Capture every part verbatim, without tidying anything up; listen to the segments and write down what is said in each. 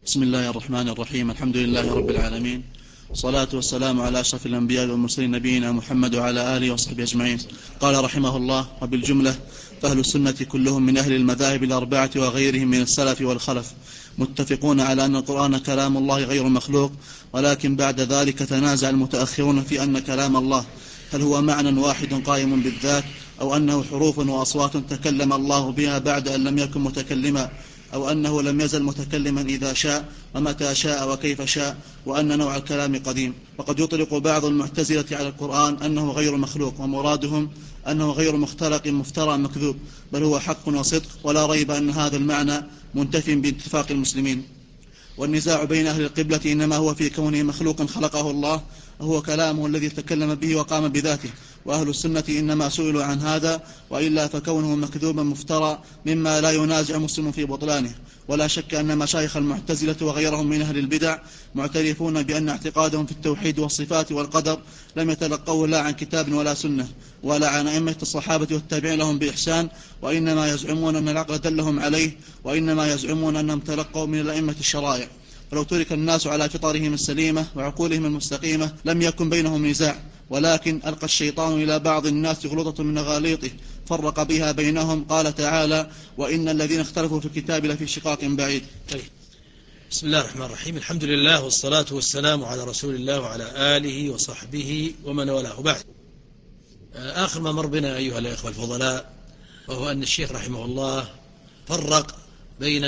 بسم الله الرحمن الرحيم. الحمد لله رب العالمين، صلاة والسلام على أشرف الأنبياء والمرسلين نبينا محمد وعلى آله وصحبه أجمعين. قال رحمه الله: وبالجملة فأهل السنة كلهم من أهل المذاهب الأربعة وغيرهم من السلف والخلف متفقون على أن القرآن كلام الله غير مخلوق، ولكن بعد ذلك تنازع المتأخرون في أن كلام الله هل هو معنى واحد قائم بالذات، أو أنه حروف وأصوات تكلم الله بها بعد أن لم يكن متكلما، أو أنه لم يزل متكلما إذا شاء ومتى شاء وكيف شاء، وأن نوع الكلام قديم. وقد يطلق بعض المعتزلة على القرآن أنه غير مخلوق، ومرادهم أنه غير مختلق مفترى مكذوب، بل هو حق وصدق، ولا ريب أن هذا المعنى منتف باتفاق المسلمين. والنزاع بين أهل القبلة إنما هو في كونه مخلوقا خلقه الله، وهو كلامه الذي تكلم به وقام بذاته، وأهل السنة إنما سئلوا عن هذا، وإلا فكونه مكذوبا مفترى مما لا ينازع مسلم في بطلانه. ولا شك أن مشايخ المعتزلة وغيرهم من أهل البدع معترفون بأن اعتقادهم في التوحيد والصفات والقدر لم يتلقوه لا عن كتاب ولا سنة ولا عن أئمة الصحابة والتابعين لهم بإحسان، وإنما يزعمون أن العقل دلهم عليه، وإنما يزعمون أنهم تلقوا من الأئمة الشرائع. ولو ترك الناس على فطرهم السليمة وعقولهم المستقيمة لم يكن بينهم نزاع، ولكن ألقى الشيطان إلى بعض الناس غلطة من غاليطه فرق بها بينهم. قال تعالى: وإن الذين اختلفوا في الكتاب لفي شقاق بعيد. طيب. بسم الله الرحمن الرحيم. الحمد لله والصلاة والسلام على رسول الله وعلى آله وصحبه ومن والاه. بعد، آخر ما مر بنا أيها الأخوة الفضلاء وهو أن الشيخ رحمه الله فرق بين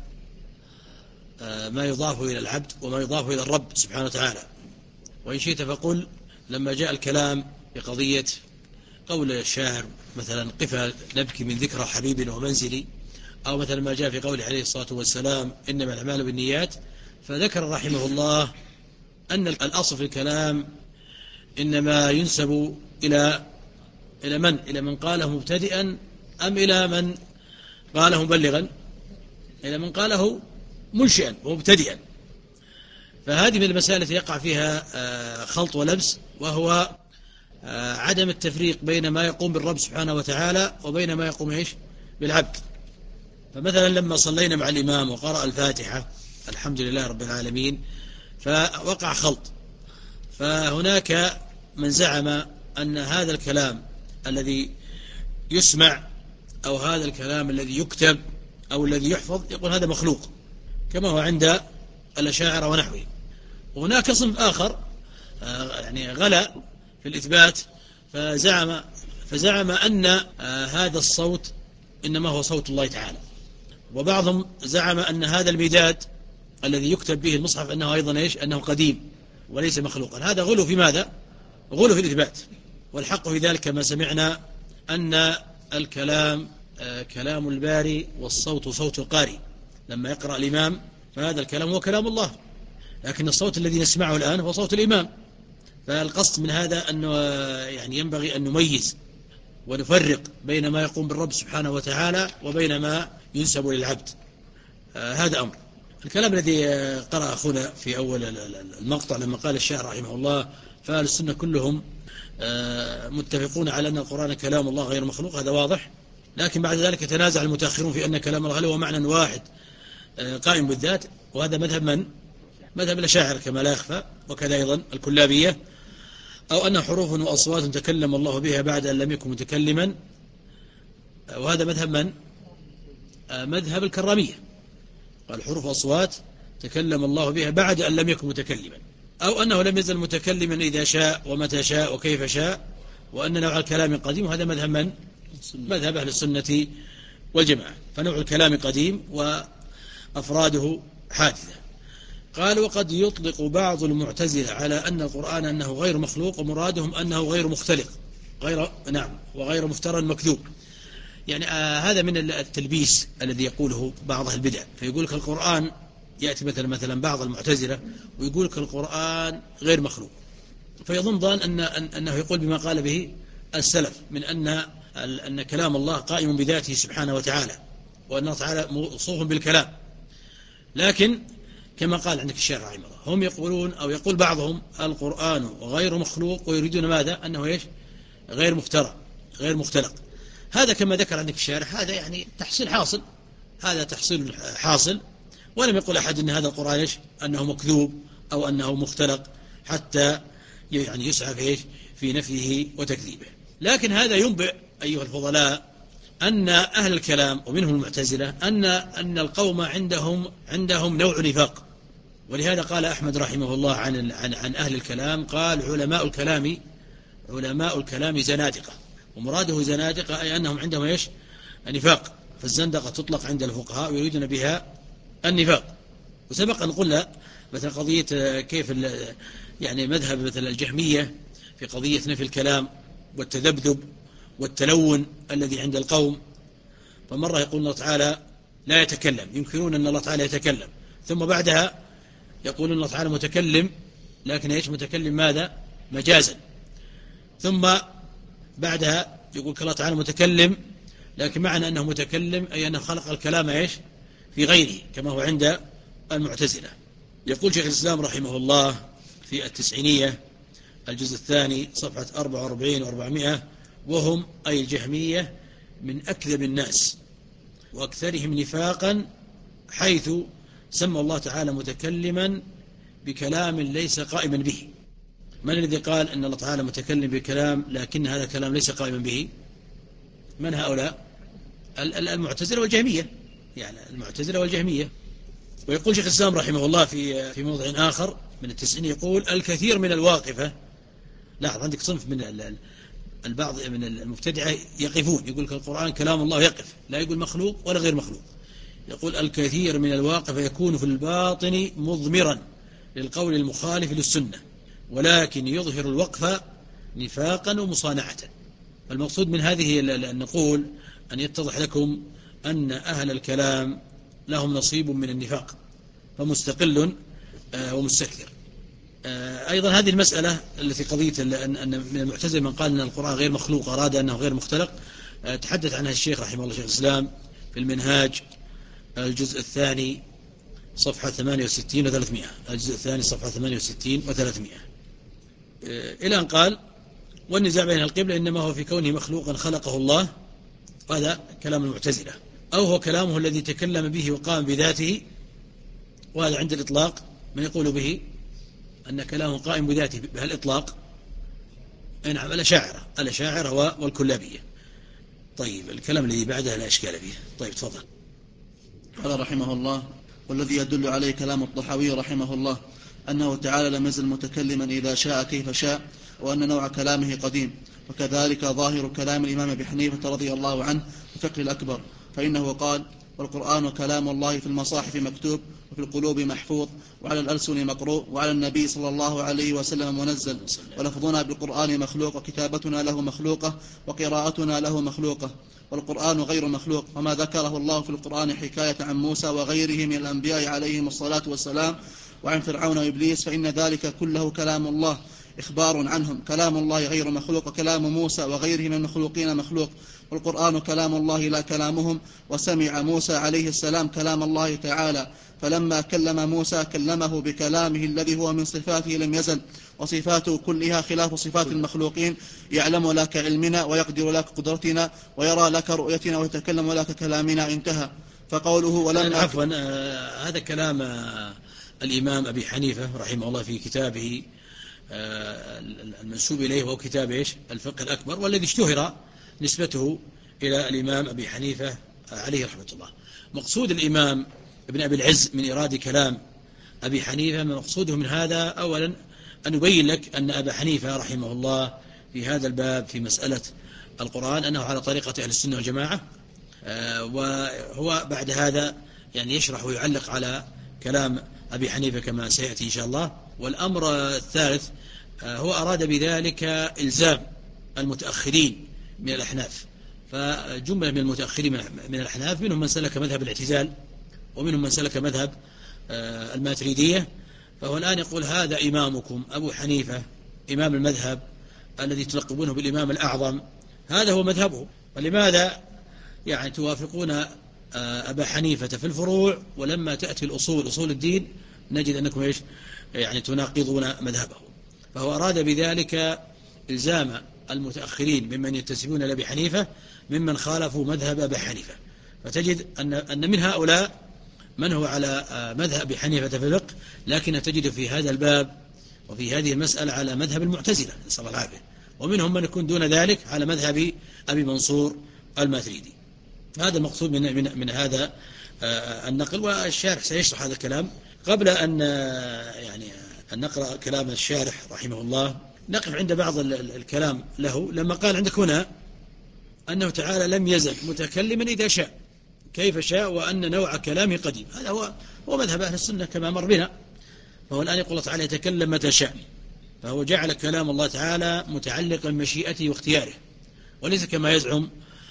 ما يضاف إلى العبد وما يضاف إلى الرب سبحانه وتعالى. وإن شئت فقل لما جاء الكلام بقضية قول الشاعر مثلا: قفا نبكي من ذكرى حبيب ومنزلي، أو مثلا ما جاء في قوله عليه الصلاة والسلام: إنما الأعمال بالنيات، فذكر رحمه الله أن الأصل في الكلام إنما ينسب إلى إلى من؟ إلى من قاله مبتدئا، أم إلى من قاله مبلغا؟ إلى من قاله منشئا ومبتدئا. فهذه من المسائل التي يقع فيها خلط ولبس، وهو عدم التفريق بين ما يقوم بالرب سبحانه وتعالى وبين ما يقوم إيش بالعبد. فمثلا لما صلينا مع الإمام وقرأ الفاتحة الحمد لله رب العالمين، فوقع خلط. فهناك من زعم أن هذا الكلام الذي يسمع أو هذا الكلام الذي يكتب أو الذي يحفظ يقول هذا مخلوق، كما هو عند الأشاعرة ونحوه. وهناك صنف آخر يعني غلا في الإثبات، فزعم فزعم أن هذا الصوت إنما هو صوت الله تعالى. وبعضهم زعم أن هذا المداد الذي يكتب به المصحف أنه أيضا إيش أنه قديم وليس مخلوقا. هذا غلو في ماذا؟ غلو في الإثبات. والحق في ذلك كما سمعنا أن الكلام كلام الباري والصوت صوت القارئ. لما يقرأ الإمام فهذا الكلام هو كلام الله، لكن الصوت الذي نسمعه الآن هو صوت الإمام. فالقصد من هذا أنه يعني ينبغي أن نميز ونفرق بين ما يقوم بالرب سبحانه وتعالى وبين ما ينسب للعبد. آه هذا أمر. الكلام الذي قرأ أخونا في أول المقطع لما قال الشاعر رحمه الله: فأهل السنة كلهم آه متفقون على أن القرآن كلام الله غير مخلوق، هذا واضح. لكن بعد ذلك تنازع المتأخرون في أن كلام الله هل هو معنى واحد آه قائم بالذات، وهذا مذهب من؟ مذهب الأشاعرة كما لا يخفى، وكذا أيضا الكلابية، أو أن حروف وأصوات تكلم الله بها بعد أن لم يكن متكلما، وهذا مذهب من؟ آه مذهب الكرامية. قال حروف وأصوات تكلم الله بها بعد أن لم يكن متكلما، أو أنه لم يزل متكلما إذا شاء ومتى شاء وكيف شاء، وأن نوع الكلام قديم، وهذا مذهب من؟ مذهب أهل السنة والجماعة. فنوع الكلام قديم وأفراده حادثة. قال: وقد يطلق بعض المعتزلة على أن القرآن أنه غير مخلوق، ومرادهم أنه غير مختلق، غير نعم وغير مفترى مكذوب. يعني آه هذا من التلبيس الذي يقوله بعض البدع. فيقول لك القرآن، يأتي مثلا مثلا بعض المعتزلة ويقول لك القرآن غير مخلوق، فيظن ظن أن أنه يقول بما قال به السلف من أن أن كلام الله قائم بذاته سبحانه وتعالى، وأن الله تعالى موصوف بالكلام. لكن كما قال عندك الشيخ رحمه الله، هم يقولون أو يقول بعضهم القرآن غير مخلوق، ويريدون ماذا؟ أنه إيش؟ غير مفترى غير مختلق. هذا كما ذكر عندك الشارح، هذا يعني تحصيل حاصل، هذا تحصيل حاصل، ولم يقل أحد أن هذا القرآن إيش أنه مكذوب أو أنه مختلق حتى يعني يسعى في إيش في نفيه وتكذيبه. لكن هذا ينبئ أيها الفضلاء أن أهل الكلام ومنهم المعتزلة أن أن القوم عندهم عندهم نوع نفاق. ولهذا قال أحمد رحمه الله عن عن عن أهل الكلام، قال علماء الكلام علماء الكلام زنادقة، ومراده زنادقة أي أنهم عندهم إيش النفاق. فالزندقة تطلق عند الفقهاء ويريدون بها النفاق. وسبق أن قلنا مثل قضية كيف يعني مذهب مثل الجهمية في قضية نفي الكلام والتذبذب والتلون الذي عند القوم. فمرة يقول الله تعالى لا يتكلم، ينكرون أن الله تعالى يتكلم، ثم بعدها يقول الله تعالى متكلم، لكن إيش متكلم ماذا مجازا. ثم بعدها يقول الله تعالى متكلم، لكن معنى أنه متكلم أي أنه خلق الكلام إيش في غيره كما هو عند المعتزلة. يقول شيخ الإسلام رحمه الله في التسعينية الجزء الثاني صفحة أربعة وأربعين وأربعمائة: وهم أي الجهمية من أكذب الناس وأكثرهم نفاقا، حيث سمى الله تعالى متكلما بكلام ليس قائما به. من الذي قال أن الله تعالى متكلم بكلام لكن هذا الكلام ليس قائما به؟ من هؤلاء؟ المعتزلة والجهمية، يعني المعتزلة والجهمية. ويقول شيخ الإسلام رحمه الله في في موضع آخر من التسعين، يقول الكثير من الواقفة، لاحظ عندك صنف من البعض من المبتدعة يقفون، يقول القرآن كلام الله يقف، لا يقول مخلوق ولا غير مخلوق. يقول الكثير من الواقفة يكون في الباطن مضمرا للقول المخالف للسنة، ولكن يظهر الوقف نفاقا ومصانعة. المقصود من هذه أن نقول أن يتضح لكم أن أهل الكلام لهم نصيب من النفاق، فمستقل ومستكثر. أيضا هذه المسألة التي قضية أن من المعتزلة من قال أن القرآن غير مخلوق أراد أنه غير مختلق، تحدث عنها الشيخ رحمه الله شيخ الإسلام في المنهاج الجزء الثاني صفحة ثمانية وستين وثلاثمائة، الجزء الثاني صفحة ثمانية وستين وثلاثمائة، إلى أن قال والنزاع بين القبلة إنما هو في كونه مخلوقا خلقه الله، هذا كلام المعتزلة، أو هو كلامه الذي تكلم به وقام بذاته، وهذا عند الإطلاق من يقول به أن كلامه قائم بذاته بهالإطلاق نعم الأشاعرة الأشاعرة والكلابية. طيب الكلام الذي بعدها لا إشكال فيه. طيب تفضل. قال رحمه الله: والذي يدل عليه كلام الطحاوي رحمه الله أنه تعالى لم يزل متكلما إذا شاء كيف شاء، وأن نوع كلامه قديم. وكذلك ظاهر كلام الإمام أبي حنيفة رضي الله عنه في الفقه الأكبر، فإنه قال: والقرآن كلام الله في المصاحف مكتوب، وفي القلوب محفوظ، وعلى الألسن مقروء، وعلى النبي صلى الله عليه وسلم منزل، ولفظنا بالقرآن مخلوق، وكتابتنا له مخلوقة، وقراءتنا له مخلوقة، والقرآن غير مخلوق. وما ذكره الله في القرآن حكاية عن موسى وغيره من الأنبياء عليهم الصلاة والسلام، وعن فرعون وإبليس، فإن ذلك كله كلام الله إخبار عنهم. كلام الله غير مخلوق، وكلام موسى وغيره من المخلوقين مخلوق، والقرآن كلام الله لا كلامهم. وسمع موسى عليه السلام كلام الله تعالى، فلما كلم موسى كلمه بكلامه الذي هو من صفاته لم يزل، وصفاته كلها خلاف صفات المخلوقين، يعلم لا كعلمنا، ويقدر لا كقدرتنا، ويرى لك رؤيتنا، ويتكلم لا ككلامنا. انتهى. فقوله ولما عفوا آه هذا كلام آه الإمام أبي حنيفة رحمه الله في كتابه آه المنسوب إليه، وهو كتاب إيش الفقه الأكبر، والذي اشتهر نسبته إلى الإمام أبي حنيفة عليه رحمة الله. مقصود الإمام ابن أبي العز من إراد كلام أبي حنيفة، مقصوده من هذا أولا أن يبين لك أن أبا حنيفة رحمه الله في هذا الباب في مسألة القرآن أنه على طريقة أهل السنة والجماعة، وهو بعد هذا يعني يشرح ويعلق على كلام أبي حنيفة كما سيأتي إن شاء الله. والأمر الثالث هو أراد بذلك إلزام المتأخرين من الأحناف، فجملة من المتأخرين من الأحناف منهم من سلك مذهب الاعتزال، ومنهم من سلك مذهب الماتريدية. فهو الآن يقول هذا إمامكم أبو حنيفة إمام المذهب الذي تلقبونه بالإمام الأعظم، هذا هو مذهبه، فلماذا يعني توافقون أبا حنيفة في الفروع، ولما تأتي الأصول أصول الدين نجد أنكم إيش يعني تناقضون مذهبه؟ فهو أراد بذلك إلزام المتأخرين ممن ينتسبون لأبي حنيفة ممن خالفوا مذهب أبي حنيفة. فتجد أن أن من هؤلاء من هو على مذهب أبي حنيفة في الفقه، لكن تجد في هذا الباب وفي هذه المسألة على مذهب المعتزلة نسأل الله العافية، ومنهم من يكون دون ذلك على مذهب أبي منصور الماتريدي. هذا المقصود من, من, من هذا النقل، والشارح سيشرح هذا الكلام. قبل أن يعني أن نقرأ كلام الشارح رحمه الله، نقف عند بعض الكلام له لما قال عندك هنا أنه تعالى لم يزل متكلما إذا شاء كيف شاء، وأن نوع كلامه قديم. هذا هو هو مذهب أهل السنة كما مر بنا. فهو الآن يقول الله تعالى يتكلم متى شاء، فهو جعل كلام الله تعالى متعلقا بمشيئته واختياره، وليس كما يزعم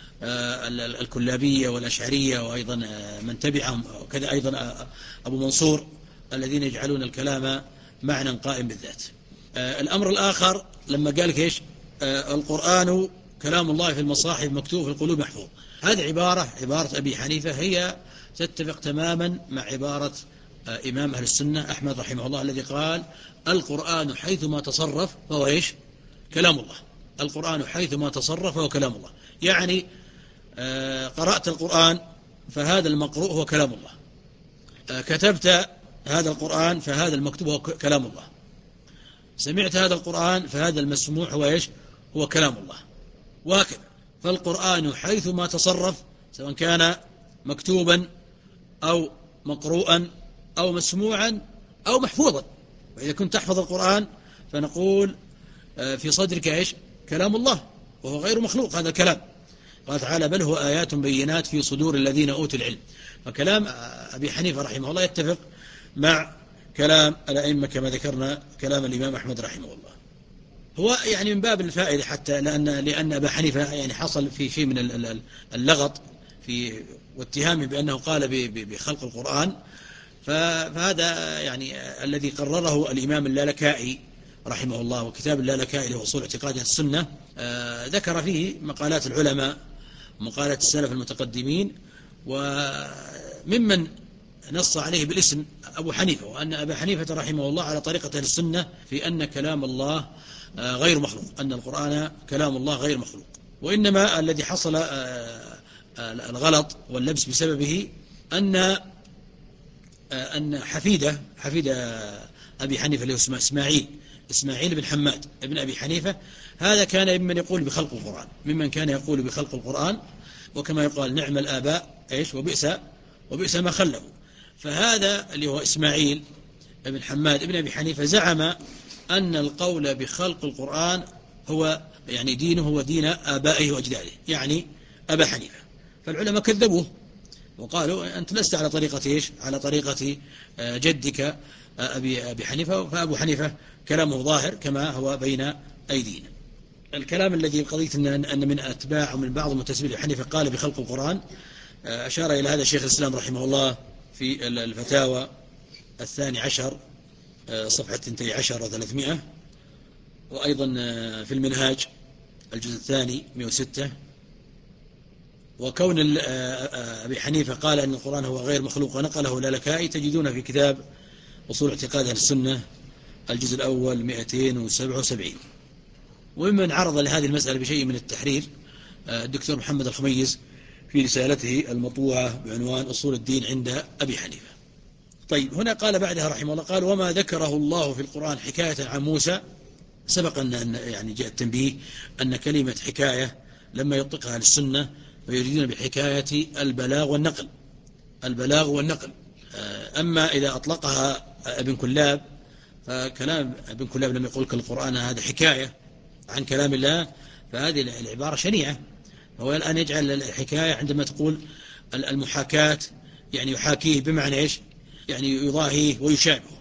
الكلابية والأشعرية وأيضا من تبعهم، وكذا أيضا أبو منصور الذين يجعلون الكلام معنى قائم بالذات. الأمر الآخر لما قال كيش القرآن كلام الله في المصاحف مكتوب في القلوب محفوظ، هذه عبارة عبارة أبي حنيفة هي تتفق تماما مع عبارة إمام أهل السنة أحمد رحمه الله الذي قال القرآن حيثما تصرف فهو إيش كلام الله. القرآن حيثما تصرف فهو كلام الله، يعني قرأت القرآن فهذا المقروء هو كلام الله، كتبت هذا القرآن فهذا المكتوب هو كلام الله، سمعت هذا القرآن فهذا المسموع هو إيش هو كلام الله، وهكذا. فالقرآن حيثما تصرف سواء كان مكتوبا أو مقروءا أو مسموعا أو محفوظا، وإذا كنت تحفظ القرآن فنقول في صدرك إيش كلام الله وهو غير مخلوق هذا الكلام. قال تعالى بل هو آيات بينات في صدور الذين أوتوا العلم. فكلام أبي حنيفة رحمه الله يتفق مع كلام الأئمة كما ذكرنا كلام الإمام أحمد رحمه الله. هو يعني من باب الفائدة حتى لأن لأن أبا حنيفة يعني حصل في شيء من اللغط في واتهامه بأنه قال بخلق القرآن، فهذا يعني الذي قرره الإمام اللالكائي رحمه الله، وكتاب اللالكائي له أصول اعتقاد السنة ذكر فيه مقالات العلماء ومقالات السلف المتقدمين، وممن نص عليه بالاسم أبو حنيفة، وأن أبا حنيفة رحمه الله على طريقة أهل السنة في أن كلام الله غير مخلوق، أن القرآن كلام الله غير مخلوق، وإنما الذي حصل الغلط واللبس بسببه أن أن حفيدة حفيدة أبي حنيفة اللي هو اسمه إسماعيل إسماعيل بن حماد ابن أبي حنيفة، هذا كان ممن يقول بخلق القرآن، ممن كان يقول بخلق القرآن، وكما يقال نعم الآباء إيش وبئس وبئس ما خلفوا. فهذا اللي هو إسماعيل بن حماد ابن أبي حنيفة زعم أن القول بخلق القرآن هو يعني دينه هو دين آبائه وأجداده، يعني أبا حنيفة. فالعلماء كذبوه وقالوا أنت لست على طريقة إيش على طريقة جدك أبي, أبي حنيفة، فأبو حنيفة كلامه ظاهر كما هو بين أيدينا. الكلام الذي قضية أن من أتباع ومن بعض المنتسبين لحنيفة قال بخلق القرآن أشار إلى هذا الشيخ الإسلام رحمه الله في الفتاوى الثاني عشر صفحة اثنتي عشر وثلاثمائة، وأيضا في المنهاج الجزء الثاني مئة وستة. وكون أبي حنيفة قال أن القرآن هو غير مخلوق ونقله اللالكائي تجدون في كتاب أصول اعتقاد أهل السنة الجزء الأول مئتين وسبعة وسبعين. وممن عرض لهذه المسألة بشيء من التحرير الدكتور محمد الخميس في رسالته المطبوعة بعنوان أصول الدين عند أبي حنيفة. طيب هنا قال بعدها رحمه الله قال وما ذكره الله في القرآن حكاية عن موسى. سبق أن يعني جاء التنبيه أن كلمة حكاية لما يطلقها للسنة فيريدون بحكاية البلاغ والنقل البلاغ والنقل أما إذا أطلقها ابن كلاب فكلام ابن كلاب لم يقول القرآن هذا حكاية عن كلام الله، فهذه العبارة شنيعة. هو الآن يجعل الحكاية عندما تقول المحاكاة يعني يحاكيه بمعنى إيش يعني يضاهيه ويشابهه.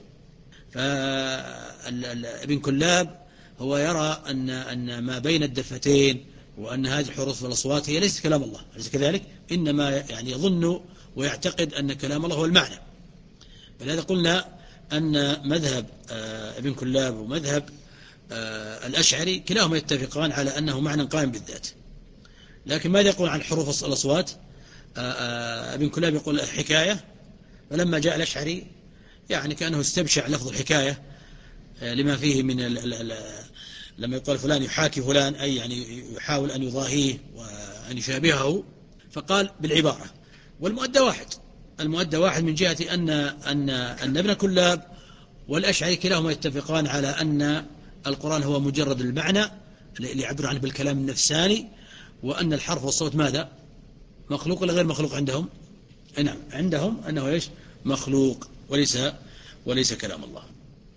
فابن كلاب هو يرى أن أن ما بين الدفتين وأن هذه الحروف والأصوات هي ليست كلام الله، أليس كذلك؟ إنما يعني يظن ويعتقد أن كلام الله هو المعنى. فلذا قلنا أن مذهب ابن كلاب ومذهب الأشعري كلاهما يتفقان على أنه معنى قائم بالذات. لكن ماذا يقول عن حروف الأصوات؟ ابن كلاب يقول حكاية، فلما جاء الأشعري يعني كأنه استبشع لفظ الحكاية لما فيه من ال ال لما يقول فلان يحاكي فلان أي يعني يحاول أن يضاهيه وأن يشابهه، فقال بالعبارة والمؤدى واحد. المؤدى واحد من جهة أن أن أن ابن كلاب والأشعري كلاهما يتفقان على أن القرآن هو مجرد المعنى اللي يعبر عنه بالكلام النفساني، وأن الحرف والصوت ماذا؟ مخلوق ولا غير مخلوق عندهم؟ نعم، عندهم أنه إيش؟ مخلوق وليس وليس كلام الله.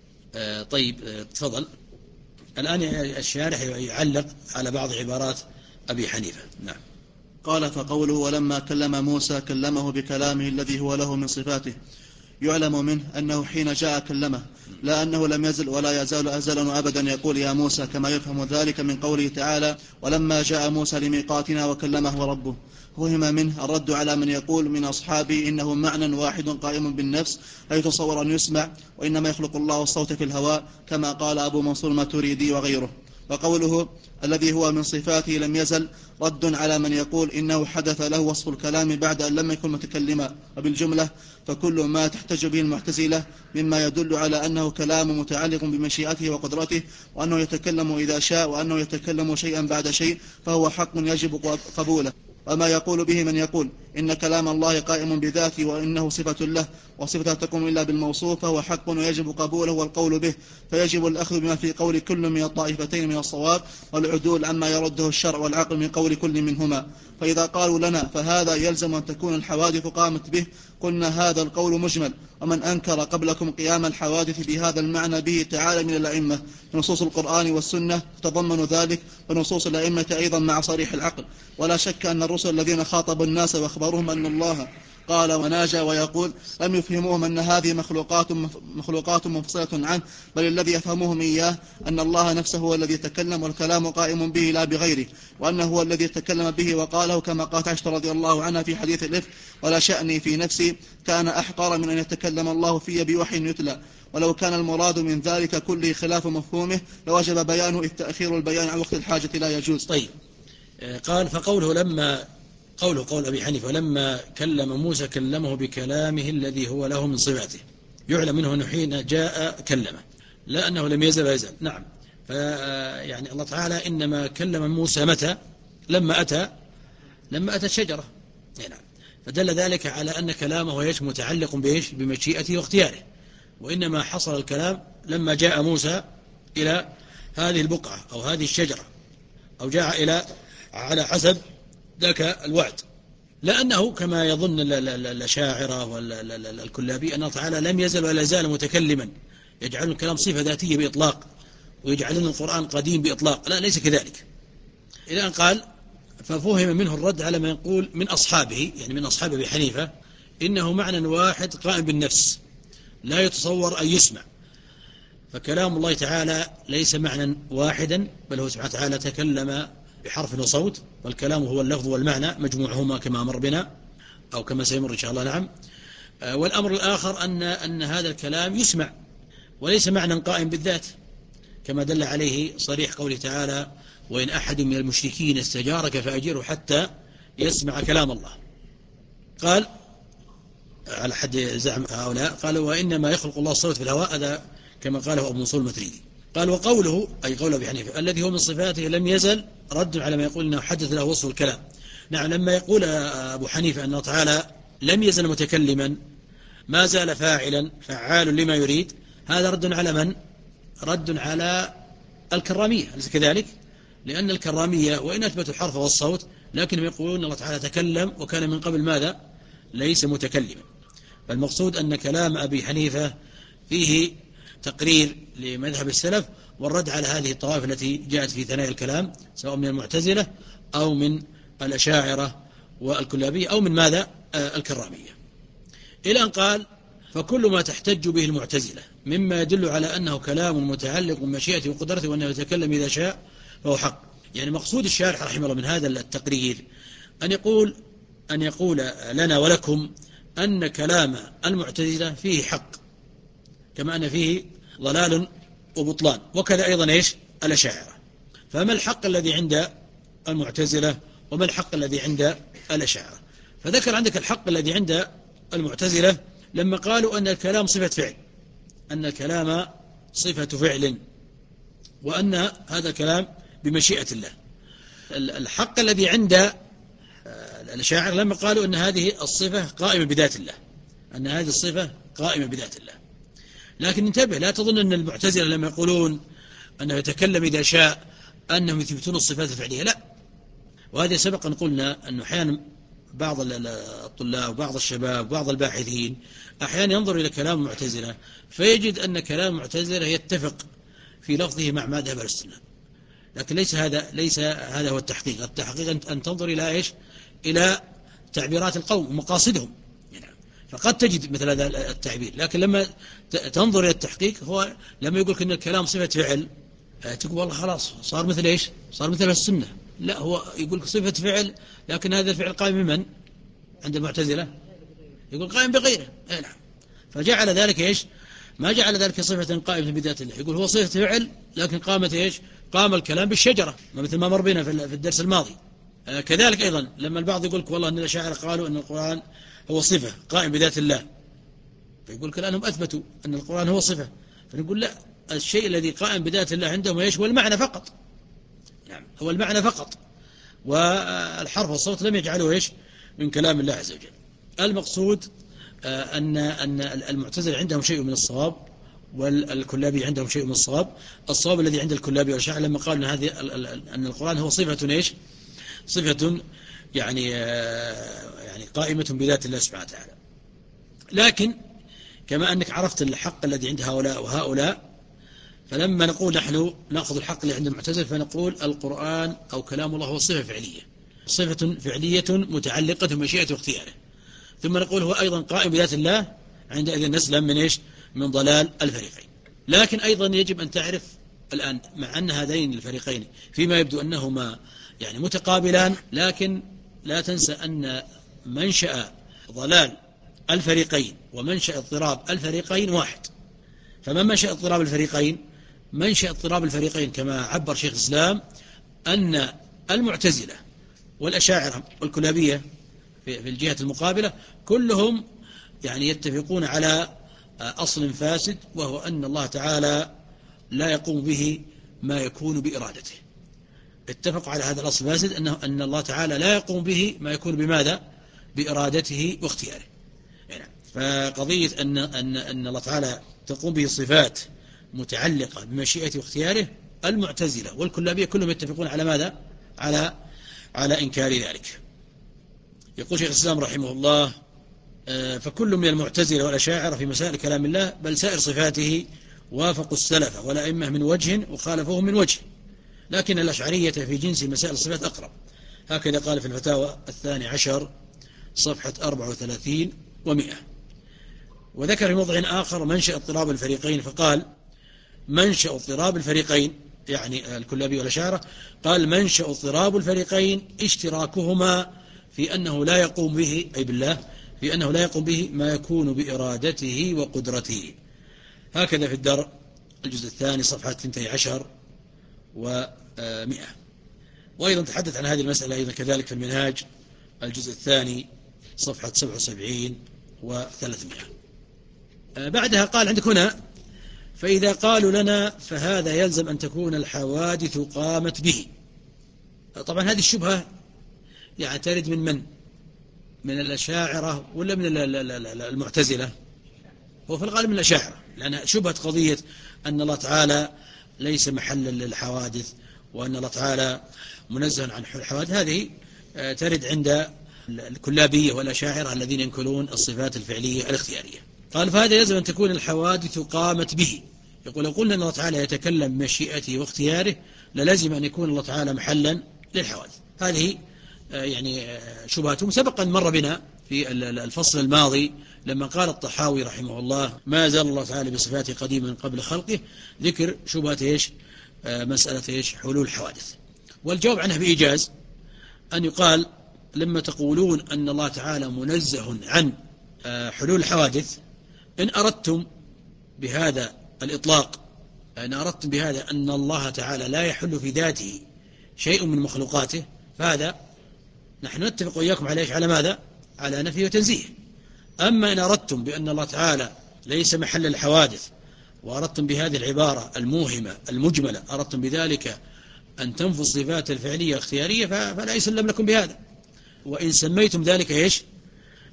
آه طيب، آه تفضل. الآن الشارح يعلق على بعض عبارات أبي حنيفة. نعم. قال: فقوله ولما كلم موسى كلمه بكلامه الذي هو له من صفاته، يعلم منه أنه حين جاء كلمه، لا أنه لم يزل ولا يزال أزلا أبدا يقول يا موسى، كما يفهم ذلك من قوله تعالى: ولما جاء موسى لميقاتنا وكلمه ربه. فهم منه الرد على من يقول من أصحابه إنه معنى واحد قائم بالنفس لا يتصور أن يسمع، وإنما يخلق الله الصوت في الهواء، كما قال أبو منصور الماتريدي وغيره. وقوله الذي هو من صفاته لم يزل رد على من يقول إنه حدث له وصف الكلام بعد أن لم يكن متكلما. وبالجملة فكل ما تحتج به المعتزلة مما يدل على أنه كلام متعلق بمشيئته وقدرته، وأنه يتكلم إذا شاء، وأنه يتكلم شيئا بعد شيء، فهو حق يجب قبوله. وما يقول به من يقول إن كلام الله قائم بذاته وإنه صفة له، وصفة تقوم إلا بالموصوف، فهو حق ويجب قبوله والقول به، فيجب الأخذ بما في قول كل من الطائفتين من الصواب، والعدول عما يرده الشرع والعقل من قول كل منهما. فإذا قالوا لنا فهذا يلزم أن تكون الحوادث قامت به، قلنا هذا القول مجمل، ومن أنكر قبلكم قيام الحوادث بهذا المعنى به تعالى من الأئمة نصوص القرآن والسنة تتضمن ذلك، ونصوص الأئمة أيضا مع صريح العقل. ولا شك أن الرسل الذين خاطبوا الناس واخبروهم أن الله قال وناجى ويقول لم يفهموهم أن هذه مخلوقات مخلوقات منفصلة عنه، بل الذي يفهموهم إياه أن الله نفسه هو الذي يتكلم، والكلام قائم به لا بغيره، وأنه هو الذي يتكلم به وقاله، كما قالت عائشة رضي الله عنها في حديث الإفك: ولا شأني في نفسي كان أحقر من أن يتكلم الله في بوحي يتلى. ولو كان المراد من ذلك كله خلاف مفهومه لوجب بيانه، إذ تأخير البيان عن وقت الحاجة لا يجوز. طيب، قال فقوله لما قوله قول أبي حنيفة لما كلم موسى كلمه بكلامه الذي هو له من صفاته، يعلم منه أنه حين جاء كلمه، لا أنه لم يزل ويزل. نعم، يعني الله تعالى إنما كلم موسى متى؟ لما أتى لما أتى الشجرة. نعم، فدل ذلك على أن كلامه يش متعلق بإيش؟ بمشيئته واختياره. وإنما حصل الكلام لما جاء موسى إلى هذه البقعة أو هذه الشجرة، أو جاء إلى على حسب ذاك الوعد، لأنه كما يظن الأشاعرة والكلابي أن الله تعالى لم يزل ولا زال متكلما، يجعلون الكلام صفة ذاتية بإطلاق، ويجعلون القرآن قديم بإطلاق. لا، ليس كذلك. إلى أن قال ففهم منه الرد على ما يقول من أصحابه، يعني من أصحاب أبي حنيفة، إنه معنى واحد قائم بالنفس لا يتصور أن يسمع. فكلام الله تعالى ليس معنى واحدا، بل هو سبحانه وتعالى تكلم بحرف وصوت، والكلام هو اللفظ والمعنى مجموعهما كما أمر بنا أو كما سيمر إن شاء الله. نعم. والأمر الآخر أن أن هذا الكلام يسمع وليس معنى قائم بالذات، كما دل عليه صريح قوله تعالى: وإن أحد من المشركين استجارك فأجره حتى يسمع كلام الله. قال على حد زعم هؤلاء، قالوا وإنما يخلق الله الصوت في الهواء، هذا كما قاله أبو منصور الماتريدي. قال وقوله أي قول أبي حنيفة الذي هو من صفاته لم يزل رد على ما يقول أنه حدث له وصف الكلام. نعم، لما يقول أبو حنيفة أنه تعالى لم يزل متكلما ما زال فاعلا فعال لما يريد، هذا رد على من؟ رد على الكرامية، أليس كذلك؟ لأن الكرامية وإن أثبتوا الحرف والصوت لكنهم يقولون الله تعالى تكلم وكان من قبل ماذا؟ ليس متكلما. فالمقصود أن كلام أبي حنيفة فيه تقرير لمذهب السلف والرد على هذه الطوائف التي جاءت في ثنايا الكلام، سواء من المعتزلة أو من الأشاعرة والكلابية أو من ماذا؟ آه الكرامية. إلى أن قال فكل ما تحتج به المعتزلة مما يدل على أنه كلام متعلق بمشيئته وقدرته وأنه يتكلم إذا شاء فهو حق. يعني مقصود الشارح رحمه الله من هذا التقرير أن يقول أن يقول لنا ولكم أن كلام المعتزلة فيه حق، كما أن فيه ضلال وبطلان، وكذا أيضا إيش؟ الأشاعرة. فما الحق الذي عند المعتزلة وما الحق الذي عند الأشاعرة؟ فذكر عندك الحق الذي عند المعتزلة لما قالوا أن الكلام صفة فعل، أن الكلام صفة فعل، وأن هذا الكلام بمشيئة الله. الحق الذي عند الأشاعرة لما قالوا أن هذه الصفة قائمة بذات الله، أن هذه الصفة قائمة بذات الله. لكن انتبه، لا تظن أن المعتزلة لما يقولون أنه يتكلم إذا شاء أنهم يثبتون الصفات الفعلية، لا. وهذا سبق أن قلنا أنه أحيانا بعض الطلاب وبعض الشباب وبعض الباحثين أحيانا ينظر إلى كلام المعتزلة فيجد أن كلام المعتزلة يتفق في لفظه مع ما ذهب السنة، لكن ليس هذا ليس هذا هو التحقيق. التحقيق أن تنظر إلى إيش؟ إلى تعبيرات القوم ومقاصدهم. فقد تجد مثل هذا التعبير، لكن لما تنظر إلى التحقيق هو لما يقول إن الكلام صفة فعل تقول والله خلاص صار مثل إيش؟ صار مثل السنة. لا، هو يقول صفة فعل، لكن هذا الفعل قائم بمن؟ عند المعتزلة يقول قائم بغيره. نعم. فجعل ذلك إيش؟ ما جعل ذلك صفة قائمة بذات الله، يقول هو صفة فعل لكن قامت إيش؟ قام الكلام بالشجرة، مثل ما مر بنا في الدرس الماضي. كذلك أيضا لما البعض يقول والله أن الأشاعرة قالوا أن القرآن هو صفة قائم بذات الله، فيقول كلامهم أثبتوا أن القرآن هو صفة، فنقول لا، الشيء الذي قائم بذات الله عندهم إيش؟ هو المعنى فقط. نعم، هو المعنى فقط، والحرف والصوت لم يجعلوا إيش؟ من كلام الله عز وجل. المقصود أن أن المعتزلة عندهم شيء من الصواب، والكلابي عندهم شيء من الصواب. الصواب الذي عند الكلابي والأشاعرة لما قالوا أن هذه أن القرآن هو صفة إيش؟ صفة يعني يعني قائمة بذات الله سبحانه وتعالى. لكن كما أنك عرفت الحق الذي عند هؤلاء وهؤلاء، فلما نقول نحن نأخذ الحق اللي عند المعتزلة فنقول القرآن أو كلام الله هو صفة فعلية، صفة فعلية متعلقة بمشيئة واختياره، ثم نقول هو أيضا قائم بذات الله، عندئذ نسلم من إيش؟ من ضلال الفريقين. لكن أيضا يجب أن تعرف الآن مع أن هذين الفريقين فيما يبدو أنهما يعني متقابلان، لكن لا تنسى أن منشأ ضلال الفريقين ومنشأ اضطراب الفريقين واحد. فما منشأ اضطراب الفريقين؟ منشأ اضطراب الفريقين كما عبر شيخ الإسلام أن المعتزلة والأشاعرة والكلابية في الجهة المقابلة كلهم يعني يتفقون على أصل فاسد، وهو أن الله تعالى لا يقوم به ما يكون بإرادته. اتفقوا على هذا الأصل الفاسد أنه أن الله تعالى لا يقوم به ما يكون بماذا؟ بإرادته واختياره. يعني فقضية أن أن أن الله تعالى تقوم به صفات متعلقة بمشيئته واختياره، المعتزلة والكلابية كلهم يتفقون على ماذا؟ على على إنكار ذلك. يقول شيخ الإسلام رحمه الله: فكل من المعتزلة والأشاعرة في مسائل كلام الله بل سائر صفاته وافقوا السلف والأئمة من وجه وخالفوهم من وجه، لكن الأشعرية في جنس مسائل الصفات أقرب. هكذا قال في الفتاوى الثاني عشر صفحة أربعة وثلاثين ومئة. وذكر في موضع آخر منشأ اضطراب الفريقين، فقال منشأ اضطراب الفريقين يعني الكلابي والأشاعرة، قال منشأ اضطراب الفريقين اشتراكهما في أنه لا يقوم به، أي بالله، في أنه لا يقوم به ما يكون بإرادته وقدرته. هكذا في الدرء الجزء الثاني صفحة اثنتي عشر ومئة. وأيضا تحدث عن هذه المسألة أيضا كذلك في المنهاج الجزء الثاني صفحة سبعة وسبعين وثلاثمائة. بعدها قال عندك هنا: فإذا قالوا لنا فهذا يلزم أن تكون الحوادث قامت به. طبعا هذه الشبهة يعني ترد من من؟ من الأشاعرة ولا من المعتزلة؟ هو في الغالب من الأشاعرة، لأن شبهة قضية أن الله تعالى ليس محلا للحوادث وأن الله تعالى منزه عن الحوادث، هذه ترد عند الكلابية والأشاعرة الذين ينكرون الصفات الفعلية الاختيارية. قال: فهذا يلزم أن تكون الحوادث قامت به. يقول لو قلنا أن الله تعالى يتكلم بمشيئته واختياره للزم أن يكون الله تعالى محلا للحوادث. هذه يعني شبهاتهم سبقا مر بنا في الفصل الماضي لما قال الطحاوي رحمه الله: ما زال الله تعالى بصفاته قديما قبل خلقه، ذكر شبهة إيش؟ مسألة إيش؟ حلول الحوادث. والجواب عنها بإيجاز أن يقال: لما تقولون أن الله تعالى منزه عن حلول الحوادث، إن أردتم بهذا الإطلاق، إن أردتم بهذا أن الله تعالى لا يحل في ذاته شيء من مخلوقاته، فهذا نحن نتفق وإياكم عليه على ماذا؟ على نفي وتنزيه. أما إن أردتم بأن الله تعالى ليس محل الحوادث، وأردتم بهذه العبارة الموهمة المجملة أردتم بذلك أن تنفوا الصفات الفعلية الاختيارية، فلا يسلم لكم بهذا. وإن سميتم ذلك إيش؟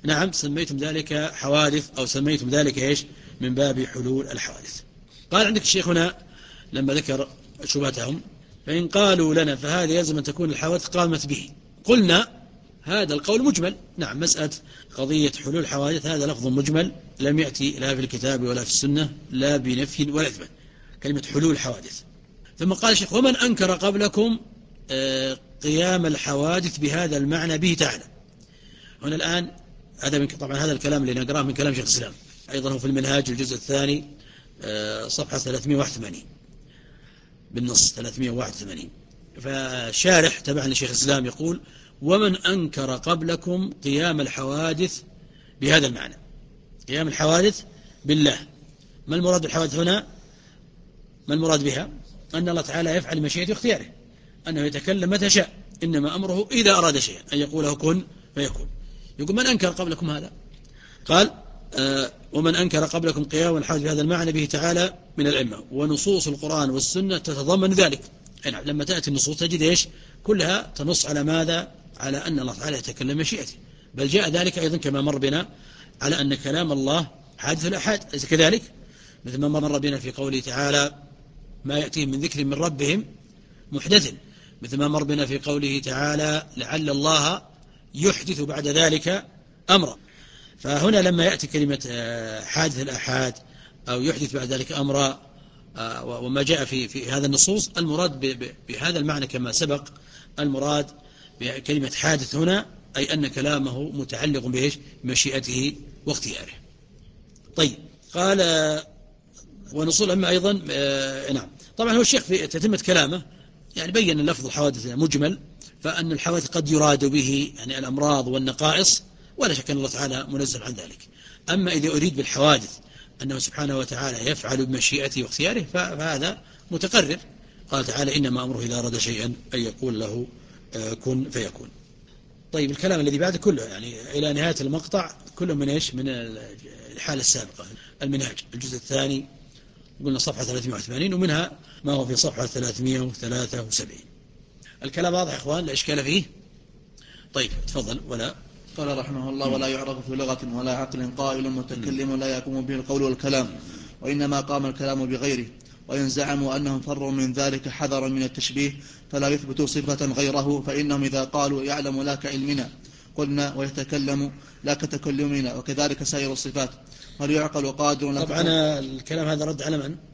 نعم سميتم ذلك حوادث أو سميتم ذلك إيش من باب حلول الحوادث. قال عندك الشيخ هنا لما ذكر شبهتهم فإن قالوا لنا فهذا يلزم أن تكون الحوادث قامت به. قلنا هذا القول مجمل. نعم مسألة قضية حلول الحوادث هذا لفظ مجمل لم يأتي لا في الكتاب ولا في السنة لا بنفي ولا إثبات كلمة حلول الحوادث. ثم قال الشيخ ومن أنكر قبلكم قيام الحوادث بهذا المعنى به تعالى. هنا الآن هذا من طبعا هذا الكلام اللي نقراه من كلام شيخ الإسلام أيضا هو في المنهاج الجزء الثاني صفحة ثلاثمائة وواحد وثمانين بالنص ثلاثمائة وواحد وثمانين. فشارح تبع لشيخ الإسلام يقول ومن أنكر قبلكم قيام الحوادث بهذا المعنى. قيام الحوادث بالله. ما المراد بالحوادث هنا؟ ما المراد بها؟ أن الله تعالى يفعل مشيئته واختياره أنه يتكلم متى شاء إنما أمره إذا أراد شيئا أن يقوله كن فيكون. يقول من أنكر قبلكم هذا؟ قال آه ومن أنكر قبلكم قيام الحوادث بهذا المعنى به تعالى من الأئمة ونصوص القرآن والسنة تتضمن ذلك. يعني لما تأتي النصوص تجد إيش كلها تنص على ماذا؟ على أن الله تعالى يتكلم مشيئته. بل جاء ذلك أيضا كما مر بنا على أن كلام الله حادث الأحاد أليس كذلك؟ مثل ما مر بنا في قوله تعالى ما يأتيهم من ذكر من ربهم محدث. مثل ما مر بنا في قوله تعالى لعل الله يحدث بعد ذلك أمرا. فهنا لما يأتي كلمة حادث الأحاد أو يحدث بعد ذلك أمرا وما جاء في في هذا النصوص المراد بهذا المعنى كما سبق المراد بكلمة حادث هنا أي أن كلامه متعلق بإيش بمشيئته واختياره. طيب قال ونصول أما أيضا آه نعم طبعا هو الشيخ في تتمة كلامه يعني بين لفظ الحوادث مجمل فأن الحوادث قد يراد به يعني الأمراض والنقائص ولا شك أن الله تعالى منزه عن ذلك. أما إذا أريد بالحوادث أنه سبحانه وتعالى يفعل بمشيئته واختياره فهذا متقرر. قال تعالى إنما أمره إذا أراد شيئا أن يقول له آه كن فيكون. طيب الكلام الذي بعد كله يعني إلى نهاية المقطع كله من إيش من الحالة السابقة. المنهاج الجزء الثاني قلنا صفحة ثلاثمائة وواحد وثمانين ومنها ما هو في صفحة ثلاثمائة وثلاثة وسبعين. الكلام واضح يا إخوان لا إشكال فيه. طيب تفضل. ولا قال رحمه الله ولا يعرف في لغة ولا عقل قائل متكلم لا يقوم به القول والكلام وإنما قام الكلام بغيره. وإن زعموا أنهم فروا من ذلك حذرا من التشبيه فلا يثبتوا صفة غيره فإنهم إذا قالوا يعلم لا كعلمنا قلنا ويتكلم لا كتكلمنا وكذلك سائر الصفات. هل يعقل قادر؟ طبعا الكلام هذا رد على من؟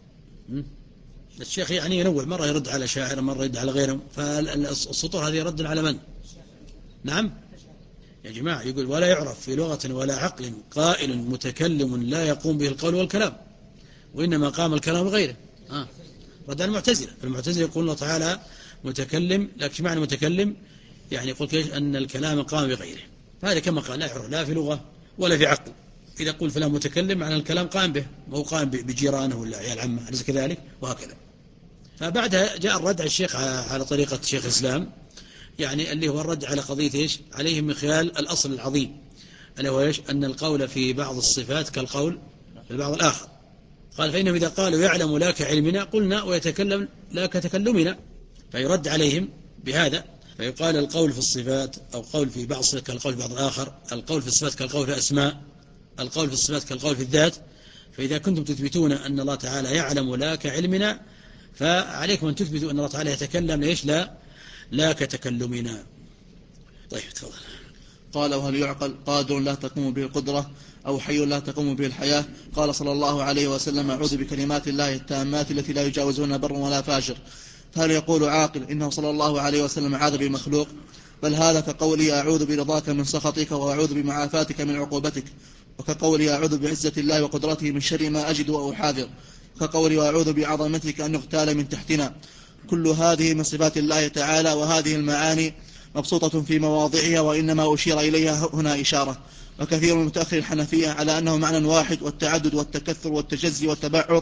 الشيخ يعني ينوع مرة يرد على شاعر مرة يرد على غيرهم فالسطور هذه رد على من؟ نعم يا جماعة يقول ولا يعرف في لغة ولا عقل قائل متكلم لا يقوم به القول والكلام وإنما قام الكلام غيره. آه. رد على المعتزلة. المعتزلة يقول الله تعالى متكلم لكن معنى متكلم يعني يقول كيف أن الكلام قام بغيره. فهذا كما قال لا يعرف لا في لغة ولا في عقل. إذا قل فلان متكلم معنى الكلام قام به وهو قام بجيرانه ولا عيال عمه أليس كذلك وهكذا. فبعدها جاء الرد على الشيخ على طريقة شيخ الإسلام يعني اللي هو الرد على قضية إيش عليهم من خلال الأصل العظيم اللي هو إيش أن القول في بعض الصفات كالقول في البعض الآخر. قال فإنهم إذا قالوا يعلم لا كعلمنا قلنا ويتكلم لا كتكلمنا فيرد عليهم بهذا فيقال القول في الصفات أو قول في بعض الصفات كالقول في بعض الآخر. القول في الصفات كالقول في الأسماء. القول في الصفات كالقول في الذات. فإذا كنتم تثبتون أن الله تعالى يعلم لا كعلمنا فعليكم أن تثبتوا أن الله تعالى يتكلم ليش لا لا كتكلمنا. طيب تفضل. قال وهل يعقل قادر لا تقوم به القدرة أو حي لا تقوم به الحياة؟ قال صلى الله عليه وسلم أعوذ بكلمات الله التامات التي لا يجاوزون بر ولا فاجر. فهل يقول عاقل إنه صلى الله عليه وسلم عاذ بمخلوق؟ بل هذا كقولي أعوذ برضاك من سخطك وأعوذ بمعافاتك من عقوبتك وكقولي أعوذ بعزة الله وقدرته من شر ما أجد أو أحاذر وكقولي وأعوذ بعظمتك أن نغتال من تحتنا. كل هذه من صفات الله تعالى وهذه المعاني مبسوطة في مواضعها وإنما أشير إليها هنا إشارة. وكثير من متأخر الحنفية على أنه معنى واحد والتعدد والتكثر والتجزي والتبعض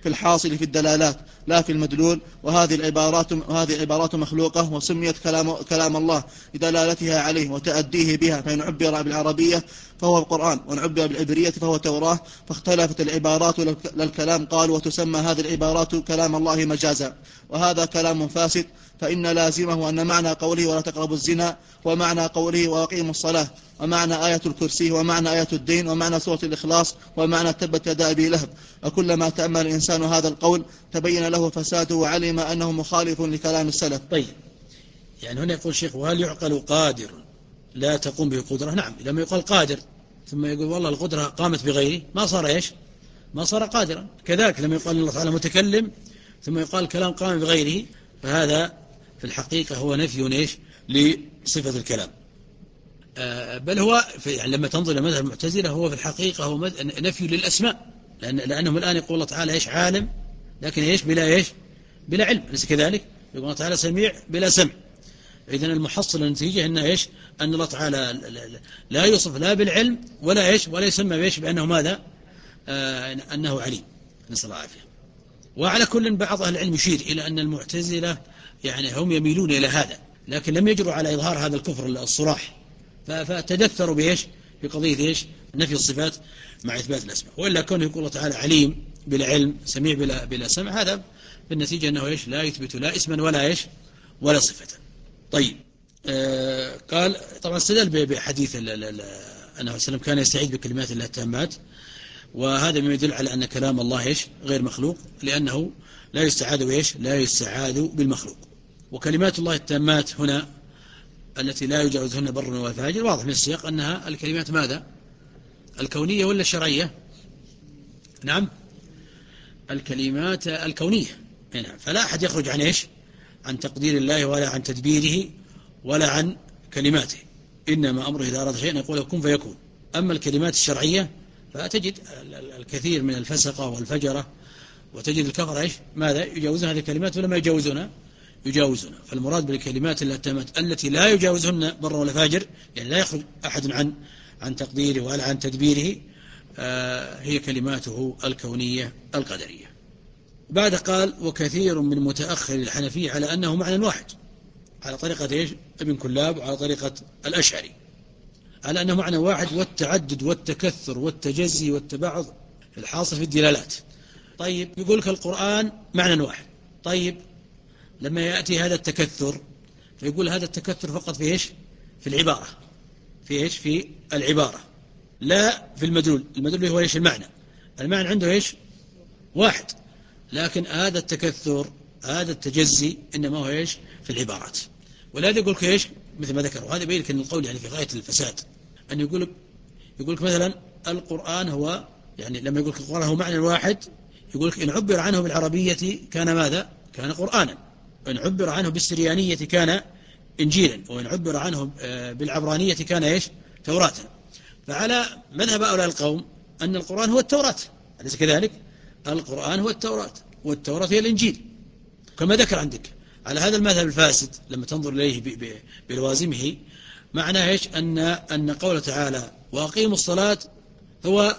في الحاصل في الدلالات لا في المدلول، وهذه العبارات وهذه العبارات مخلوقة وسميت كلام, كلام الله لدلالتها عليه وتأديه بها، فإن عبر بالعربية فهو القرآن، وإن عبر بالعبرية فهو توراة، فاختلفت العبارات للكلام قالوا وتسمى هذه العبارات كلام الله مجازا، وهذا كلام فاسد، فإن لازمه أن معنى قوله ولا تقربوا الزنا ومعنى قوله وأقيموا الصلاة ومعنى آية الكرسي ومعنى آية الدين ومعنى سورة الإخلاص ومعنى تبت يدا أبي لهب. وكلما تأمل الإنسان هذا القول تبين له فساده وعلم أنه مخالف لكلام السلف. طيب، يعني هنا يقول الشيخ وهل يعقل قادر لا تقوم به قدرة؟ نعم، لما يقال قادر ثم يقول والله القدرة قامت بغيره ما صار إيش؟ ما صار قادرا. كذلك لما يقال الله تعالى متكلم ثم يقال الكلام قام بغيره، فهذا في الحقيقة هو نفي إيش؟ لصفة الكلام. آه بل هو يعني لما تنظر إلى مذهب المعتزلة هو في الحقيقة هو نفي للأسماء، لأن لأنهم الآن يقول الله تعالى إيش؟ عالم، لكن إيش؟ بلا إيش؟ بلا علم، ليس كذلك؟ يقول الله تعالى سميع بلا سمع. إذن المحصل النتيجة أنه إيش؟ أن الله تعالى لا يوصف لا بالعلم ولا إيش؟ ولا يسمى بإيش؟ بأنه ماذا؟ آه أنه عليم، نسأل الله العافية. وعلى كل بعض أهل العلم يشير إلى أن المعتزلة يعني هم يميلون إلى هذا، لكن لم يجروا على إظهار هذا الكفر الصراح، فتدثروا بإيش؟ بقضية إيش؟ نفي الصفات مع إثبات الأسماء. وإلا كونه يقول الله تعالى عليم بلا علم سميع بلا, بلا سمع، هذا بالنتيجة أنه إيش؟ لا يثبت لا اسما ولا إيش؟ ولا صفة. طيب، آه قال طبعا استدل بحديث أنه وسلم كان يستعيذ بكلمات الله التامات، وهذا مما يدل على أن كلام الله إيش؟ غير مخلوق، لأنه لا يستعاذ بإيش؟ لا يستعاذ بالمخلوق. وكلمات الله التامات هنا التي لا يجاوزهن بر ولا فاجر، واضح من السياق أنها الكلمات ماذا؟ الكونية ولا الشرعية؟ نعم، الكلمات الكونية. نعم، فلا أحد يخرج عن إيش؟ عن تقدير الله ولا عن تدبيره ولا عن كلماته، إنما أمره إذا أراد شيئا يقول كن فيكون. أما الكلمات الشرعية فتجد الكثير من الفسقة والفجرة، وتجد الكفر إيش؟ ماذا؟ يجاوزون هذه الكلمات ولا ما يجاوزونها؟ يجاوزونها. فالمراد بالكلمات التي لا يجاوزهن بر ولا فاجر، يعني لا يخرج أحد عن عن تقديره ولا عن تدبيره، آه هي كلماته الكونية القدرية. بعد قال وكثير من متأخر الحنفية على أنه معنى واحد، على طريقة إيش؟ ابن كلاب، وعلى طريقة الأشعري، على أنه معنى واحد، والتعدد والتكثر والتجزي والتبعض في الحاصل في الدلالات. طيب، يقول لك القرآن معنى واحد. طيب، لما يأتي هذا التكثر فيقول هذا التكثر فقط في إيش؟ في العبارة، في إيش؟ في العبارة، لا في المدلول. المدلول هو إيش؟ المعنى. المعنى عنده إيش؟ واحد، لكن هذا التكثر هذا التجزي إنما هو إيش؟ في العبارات. ولهذا يقول لك إيش؟ مثل ما ذكر، وهذا يبين لك أن القول يعني في غاية الفساد، أن يقول لك يقول لك مثلا القرآن هو، يعني لما يقول لك القرآن هو معنى واحد، يقول لك إن عبر عنه بالعربية كان ماذا؟ كان قرآنا، وإن عبر عنه بالسريانية كان إنجيلا، وإن عبر عنه بالعبرانية كان إيش؟ توراة. فعلى مذهب هؤلاء القوم أن القرآن هو التوراة، أليس كذلك؟ القرآن هو التوراة، والتوراة هي الإنجيل كما ذكر عندك. على هذا المذهب الفاسد لما تنظر إليه بلوازمه، معناه إيش؟ أن أن قوله تعالى وأقيموا الصلاة هو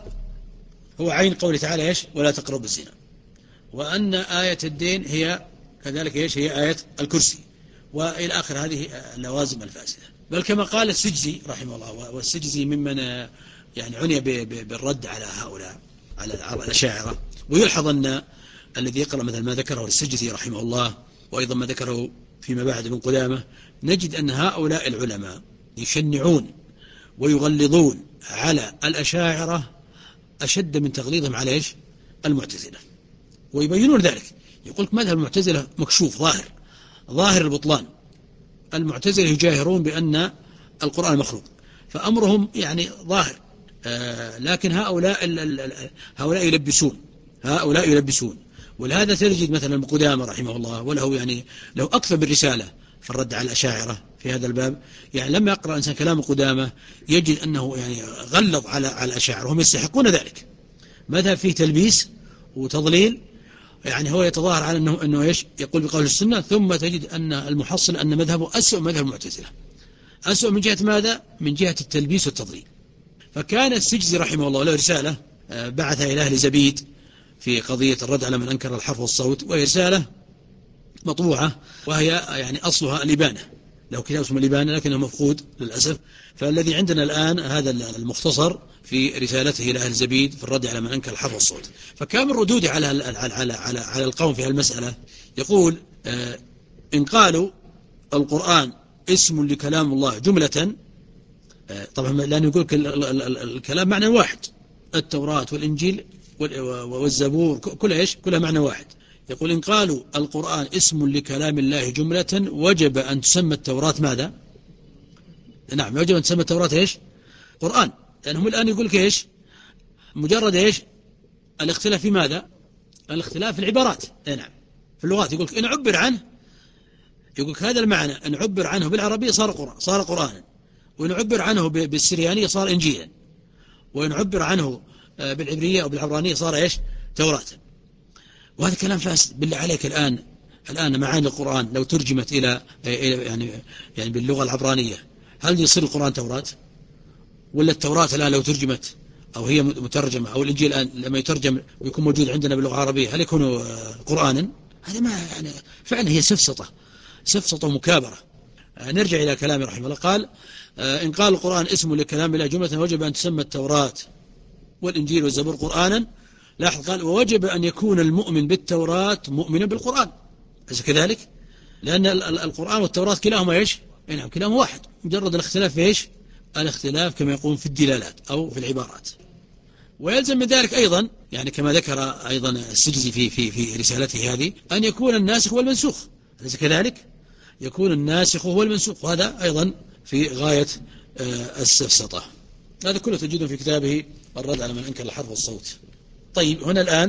هو عين قوله تعالى إيش؟ ولا تقربوا الزنا، وأن آية الدين هي كذلك إيش؟ هي آية الكرسي، وإلى آخر هذه اللوازم الفاسدة. بل كما قال السجزي رحمه الله، والسجزي ممن يعني عني بالرد على هؤلاء على الأشاعرة. ويلحظ أن الذي يقرأ مثل ما ذكره السجزي رحمه الله، وأيضا ما ذكره فيما بعد من قدامة، نجد أن هؤلاء العلماء يشنعون ويغلظون على الأشاعرة أشد من تغليظهم على إيش؟ المعتزلة، ويبينون ذلك. يقول لك مذهب المعتزلة مكشوف ظاهر ظاهر البطلان. المعتزلة يجاهرون بأن القرآن مخلوق، فأمرهم يعني ظاهر، آه لكن هؤلاء هؤلاء يلبسون هؤلاء يلبسون ولهذا تجد مثلا قدامة رحمه الله، وله يعني له أكثر بالرسالة في الرد على الأشاعرة في هذا الباب. يعني لما يقرأ الإنسان كلام قدامة يجد أنه يعني غلظ على على الأشاعرة، وهم يستحقون ذلك. مذهب فيه تلبيس وتضليل، يعني هو يتظاهر على أنه, أنه إيش؟ يقول بقول السنة، ثم تجد أن المحصل أن مذهبه أسوأ مذهب المعتزلة. أسوأ من جهة ماذا؟ من جهة التلبيس والتضليل. فكان السجزي رحمه الله له رسالة بعثها إلى أهل زبيد، في قضية الرد على من أنكر الحرف والصوت، وهي رسالة مطبوعة، وهي يعني أصلها الإبانة، له كتاب اسمه الإبانة لكنه مفقود للأسف. فالذي عندنا الآن هذا المختصر في رسالته إلى أهل زبيد في الرد على من أنكر الحرف والصوت. فكان من ردوده على على على على, على القوم في هالمسألة يقول آه إن قالوا القرآن اسم لكلام الله جملة، آه طبعا لأنه يقول الكلام معنى واحد، التوراة والإنجيل والزبور كلها إيش كلها معنى واحد. يقول إن قالوا القرآن اسم لكلام الله جملة وجب أن تسمى التوراة ماذا؟ نعم وجب أن تسمى التوراة إيش؟ قرآن، لأنهم الآن يقول لك إيش؟ مجرد إيش؟ الاختلاف في ماذا؟ الاختلاف في العبارات. نعم في اللغات يقول لك إن عبر عنه، يقول لك هذا المعنى إن عبر عنه بالعربية صار قرآن صار قرآنا، وإن عبر عنه بالسريانية صار إنجيلا، وإن عبر عنه بالعبرية أو بالعبرانية صار إيش؟ توراة. وهذا كلام فاسد. بالله عليك الآن الآن معاني القرآن لو ترجمت إلى يعني يعني باللغة العبرانية هل يصير القرآن توراة؟ ولا التوراة الآن لو ترجمت أو هي مترجمة أو الإنجيل الآن لما يترجم ويكون موجود عندنا باللغة العربية هل يكون قرآنا؟ هذا ما يعني فعلا هي سفسطة سفسطة ومكابرة. نرجع إلى كلامه رحمه الله. قال إن قال القرآن اسم لكلام الله جملة وجب أن تسمى التوراة والإنجيل والزبور قرآنا. لاحظ قال ووجب أن يكون المؤمن بالتوراة مؤمنا بالقرآن، أليس كذلك؟ لأن القرآن والتوراة كلاهما إيش؟ نعم كلاهما واحد، مجرد الاختلاف في إيش؟ الاختلاف كما يقولون في الدلالات أو في العبارات. ويلزم من ذلك أيضا يعني كما ذكر أيضا السجزي في في في رسالته هذه أن يكون الناسخ والمنسوخ، أليس كذلك؟ يكون الناسخ هو المنسوخ، وهذا أيضا في غاية السفسطة. هذا كله تجده في كتابه الرد على من أنكر الحرف والصوت. طيب هنا الآن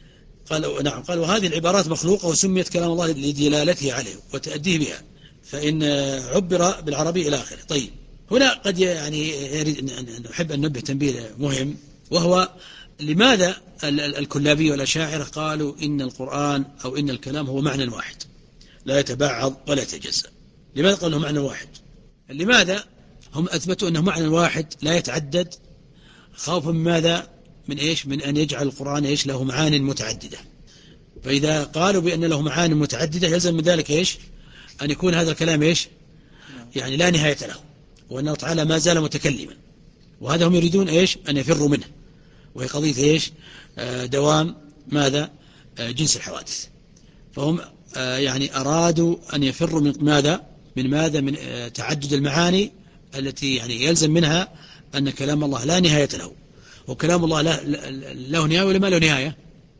قال نعم قال وهذه العبارات مخلوقة وسميت كلام الله لدلالته عليه وتأديه بها، فإن عبر بالعربي إلى آخره. طيب هنا قد يعني نحب أن ننبه تنبيه مهم، وهو لماذا الكلابي والأشاعرة قالوا إن القرآن أو إن الكلام هو معنى واحد لا يتبعض ولا يتجزأ؟ لماذا قالوا معنى واحد؟ لماذا هم أثبتوا أنه معنى واحد لا يتعدد خوفا من ماذا؟ من إيش؟ من أن يجعل القرآن إيش له معاني متعددة. فإذا قالوا بأن له معاني متعددة يلزم من ذلك إيش؟ أن يكون هذا الكلام إيش؟ يعني لا نهاية له، وأنه تعالى ما زال متكلما، وهذا هم يريدون إيش؟ أن يفروا منه، وهي قضية إيش؟ آه دوام ماذا؟ آه جنس الحوادث. فهم آه يعني أرادوا أن يفروا من ماذا؟ من ماذا؟ من آه تعدد المعاني التي يعني يلزم منها أن كلام الله لا نهاية له. وكلام الله له, له نهاية ولا ما له نهاية؟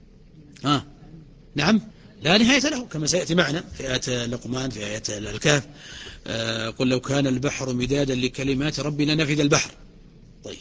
آه. نعم لا نهاية له، كما سيأتي معنا في آية لقمان في آية الكهف آه قل لو كان البحر مدادا لكلمات ربي لنفذ البحر. طيب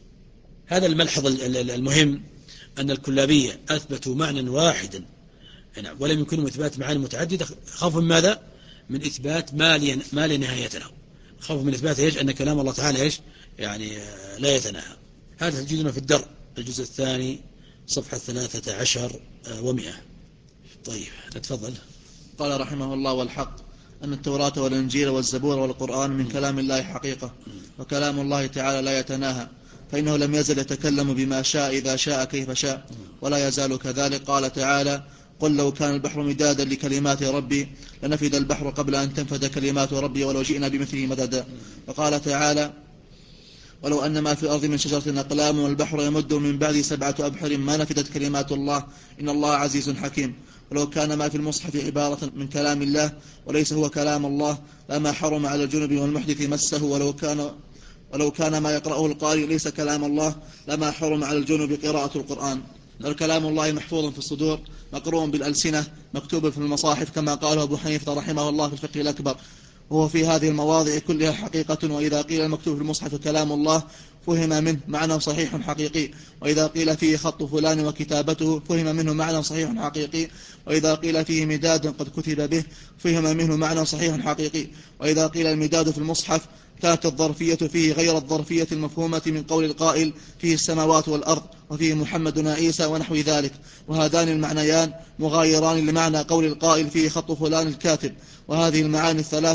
هذا الملحظ المهم أن الكلابية أثبتوا معنى واحدا ولم يمكنهم إثبات معاني متعددة خوفا من ماذا؟ من إثبات ما لا نهاية له، خوف من إثبات إيش؟ أن كلام الله تعالى إيش؟ يعني لا يتناهى. هذا تجدنا في الدرء الجزء الثاني صفحة ثلاثة عشر ومئة. طيب نتفضل. قال رحمه الله والحق أن التوراة والإنجيل والزبور والقرآن من كلام الله حقيقة، وكلام الله تعالى لا يتناهى، فإنه لم يزل يتكلم بما شاء إذا شاء كيف شاء ولا يزال كذلك. قال تعالى قل لو كان البحر مدادا لكلمات ربي لنفذ البحر قبل أن تنفذ كلمات ربي ولو جئنا بمثله مددا. وقال تعالى ولو أن ما في الأرض من شجرة أقلام والبحر يمد من بعد سبعة أبحر ما نفذت كلمات الله إن الله عزيز حكيم. ولو كان ما في المصحف عبارة من كلام الله وليس هو كلام الله لما حرم على الجنب والمحدث مسه. ولو كان ولو كان ما يقرأه القارئ ليس كلام الله لما حرم على الجنب قراءة القرآن. بل كلام الله محفوظ في الصدور مقروء بالألسنة مكتوب في المصاحف كما قاله أبو حنيفة رحمه الله في الفقه الأكبر، وهو في هذه المواضع كلها حقيقة. وإذا قيل المكتوب في المصحف كلام الله فهم منه معنى صحيح حقيقي، وإذا قيل فيه خط فلان وكتابته فهم منه معنى صحيح حقيقي، وإذا قيل فيه مداد قد كتب به فهم منه معنى صحيح حقيقي، وإذا قيل المداد في المصحف كانت الظرفية فيه غير الظرفية المفهومة من قول القائل فيه السماوات والأرض وفيه محمد عيسى ونحو ذلك، وهذان المعنيان مغايران لمعنى قول القائل فيه خط فلان الكاتب. وهذه المعاني الثلاثة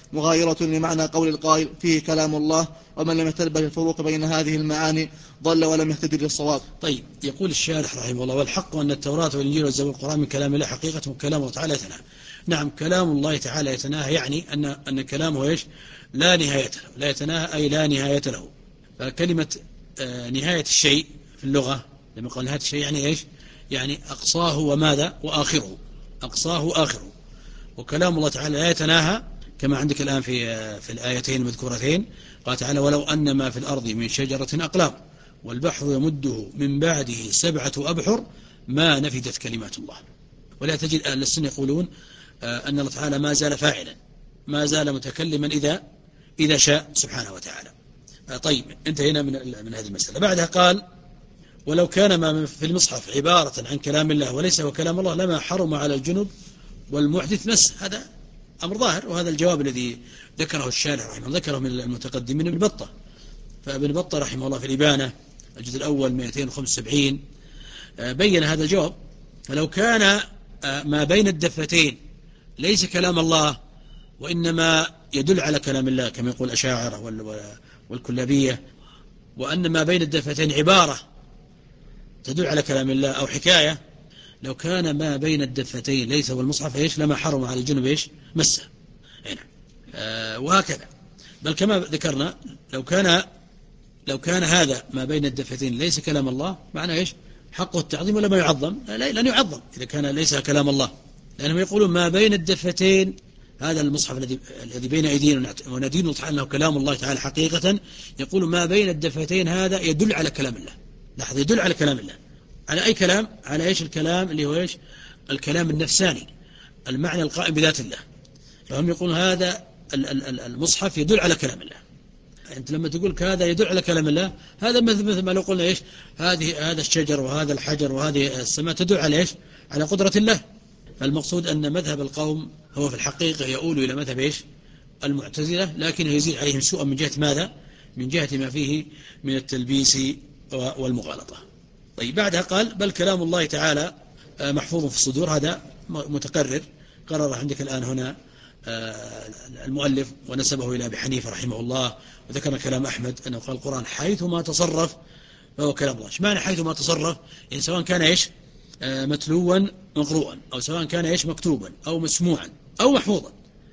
مغايرة لمعنى قول القائل فيه كلام الله، ومن لم يتنبه الفروق بين هذه المعاني ضل ولم يهتدي للصواب. طيب، يقول الشارح رحمه الله: والحق أن التوراة والإنجيل والزبور والقرآن من كلام الله حقيقة كلام الله تعالى يتناهى. نعم، كلام الله تعالى يتناهى، يعني أن أن كلامه إيش؟ لا نهاية له، لا يتناهى أي لا نهاية له. فكلمة آه نهاية الشيء في اللغة لما قال نهاية الشيء يعني إيش؟ يعني أقصاه وماذا؟ وآخره، أقصاه وآخره. وكلام الله تعالى لا يتناهى، كما عندك الآن في في الآيتين المذكورتين، قال تعالى: ولو أن ما في الأرض من شجرة أقلام والبحر يمده من بعده سبعة أبحر ما نفدت كلمات الله. ولا تجد أهل السنة يقولون أن الله تعالى ما زال فاعلا، ما زال متكلما إذا إذا شاء سبحانه وتعالى. طيب، انتهينا من من هذه المسألة. بعدها قال: ولو كان ما في المصحف عبارة عن كلام الله وليس هو كلام الله لما حرم على الجنب والمحدث مس. هذا أمر ظاهر، وهذا الجواب الذي ذكره الشارح رحمه الله ذكره من المتقدمين ابن بطة. فابن بطة رحمه الله في الإبانة الجزء الأول مئتين وخمسة وسبعين بين هذا الجواب: فلو كان ما بين الدفتين ليس كلام الله وإنما يدل على كلام الله كما يقول الأشاعرة والكلابية، وأن ما بين الدفتين عبارة تدل على كلام الله أو حكاية، لو كان ما بين الدفتين ليس هو المصحف إيش لما حرم على الجنب إيش مسه. هنا آه وهكذا. بل كما ذكرنا لو كان لو كان هذا ما بين الدفتين ليس كلام الله، معناه إيش؟ حقه التعظيم ولا ما يعظم؟ لا، لن يعظم إذا كان ليس كلام الله، لأنهم يقولون ما بين الدفتين، هذا المصحف الذي الذي بين أيدينا وندين أنه كلام الله تعالى حقيقة، يقول ما بين الدفتين هذا يدل على كلام الله. لاحظ، يدل على كلام الله. على أي كلام؟ على إيش؟ الكلام اللي هو إيش؟ الكلام النفساني، المعنى القائم بذات الله. فهم يقولون هذا المصحف يدل على كلام الله. أنت لما تقول هذا يدل على كلام الله، هذا مثل ما لو قلنا إيش؟ هذه هذا الشجر وهذا الحجر وهذه السماء تدل على إيش؟ على قدرة الله. فالمقصود أن مذهب القوم هو في الحقيقة يؤول إلى مذهب إيش؟ المعتزلة، لكنه يزيد عليهم سوءا من جهة ماذا؟ من جهة ما فيه من التلبيس والمغالطة. طيب، بعدها قال: بل كلام الله تعالى محفوظ في الصدور. هذا متقرر، قرر عندك الآن هنا المؤلف ونسبه إلى أبي حنيفة رحمه الله، وذكر كلام أحمد أنه قال: القرآن حيثما تصرف فهو كلام الله. ايش معنى حيثما تصرف؟ يعني سواء كان إيش؟ متلوا مقروءا، أو سواء كان إيش؟ مكتوبا أو مسموعا أو محفوظا.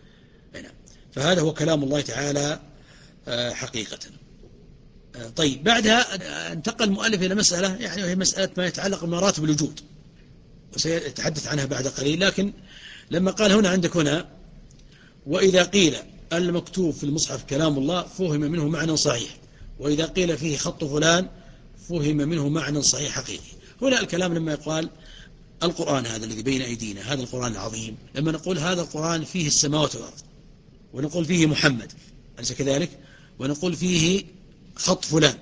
فهذا هو كلام الله تعالى حقيقة. طيب، بعدها انتقل المؤلف إلى مسألة، يعني وهي مسألة ما يتعلق بمراتب الوجود، وسيتحدث عنها بعد قليل. لكن لما قال هنا عندك هنا: وإذا قيل المكتوب في المصحف كلام الله فهم منه معنى صحيح، وإذا قيل فيه خط فلان فهم منه معنى صحيح حقيقي. هنا الكلام لما يقال القرآن هذا الذي بين أيدينا، هذا القرآن العظيم، لما نقول هذا القرآن فيه السماوات والأرض، ونقول فيه محمد، أليس كذلك؟ ونقول فيه خط فلان،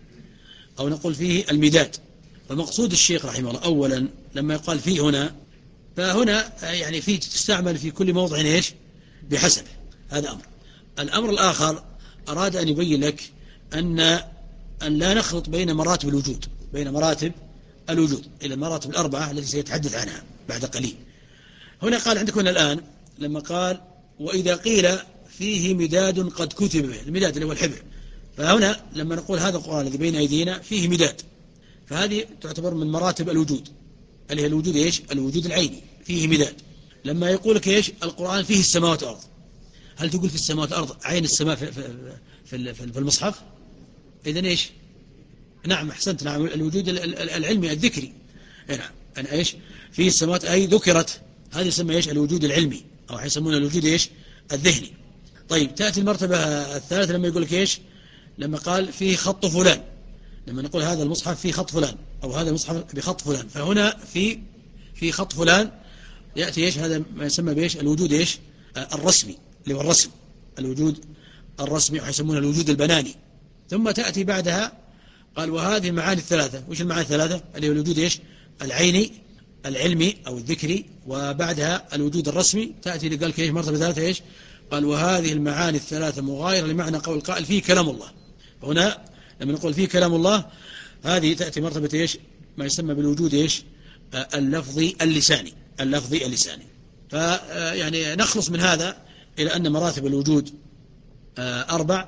أو نقول فيه المداد. فمقصود الشيخ رحمه الله أولا لما يقال فيه هنا، فهنا يعني فيه تستعمل في كل موضع إيش؟ بحسبه. هذا أمر. الأمر الآخر أراد أن يبين لك أن أن لا نخلط بين مراتب الوجود، بين مراتب الوجود إلى المراتب الأربعة التي سيتحدث عنها بعد قليل. هنا قال عندك هنا الآن لما قال: وإذا قيل فيه مداد قد كتب به، المداد اللي هو الحبر. فهنا لما نقول هذا القرآن الذي بين أيدينا فيه مداد، فهذه تعتبر من مراتب الوجود، اللي هي الوجود إيش؟ الوجود العيني، فيه مداد. لما يقول لك إيش؟ القرآن فيه السماوات والأرض، هل تقول في السماوات والأرض عين السماء في, في, في, في المصحف؟ إذن إيش؟ نعم، أحسنت، نعم، الوجود العلمي الذكري. نعم، أنا إيش؟ فيه السماوات أي ذكرت، هذه يسمى إيش؟ الوجود العلمي، أو يسمونه الوجود إيش؟ الذهني. طيب، تأتي المرتبة الثالثة لما يقول لك إيش؟ لما قال فيه خط فلان، لما نقول هذا المصحف فيه خط فلان، أو هذا المصحف بخط فلان، فهنا في في خط فلان يأتي إيش؟ هذا ما يسمى بإيش؟ الوجود إيش؟ الرسمي، اللي هو الرسم، الوجود الرسمي، ويسمونه الوجود البناني. ثم تأتي بعدها قال: وهذه المعاني الثلاثة. وش المعاني الثلاثة؟ اللي هو الوجود إيش؟ العيني، العلمي أو الذكري، وبعدها الوجود الرسمي. تأتي اللي قال كيف مرتبة ثلاثة إيش؟ قال: وهذه المعاني الثلاثة مغايرة لمعنى قول القائل فيه كلام الله. هنا لما نقول فيه كلام الله، هذه تأتي مرتبة إيش؟ ما يسمى بالوجود إيش؟ اللفظي اللساني، اللفظي اللساني. فيعني نخلص من هذا إلى أن مراتب الوجود أربع،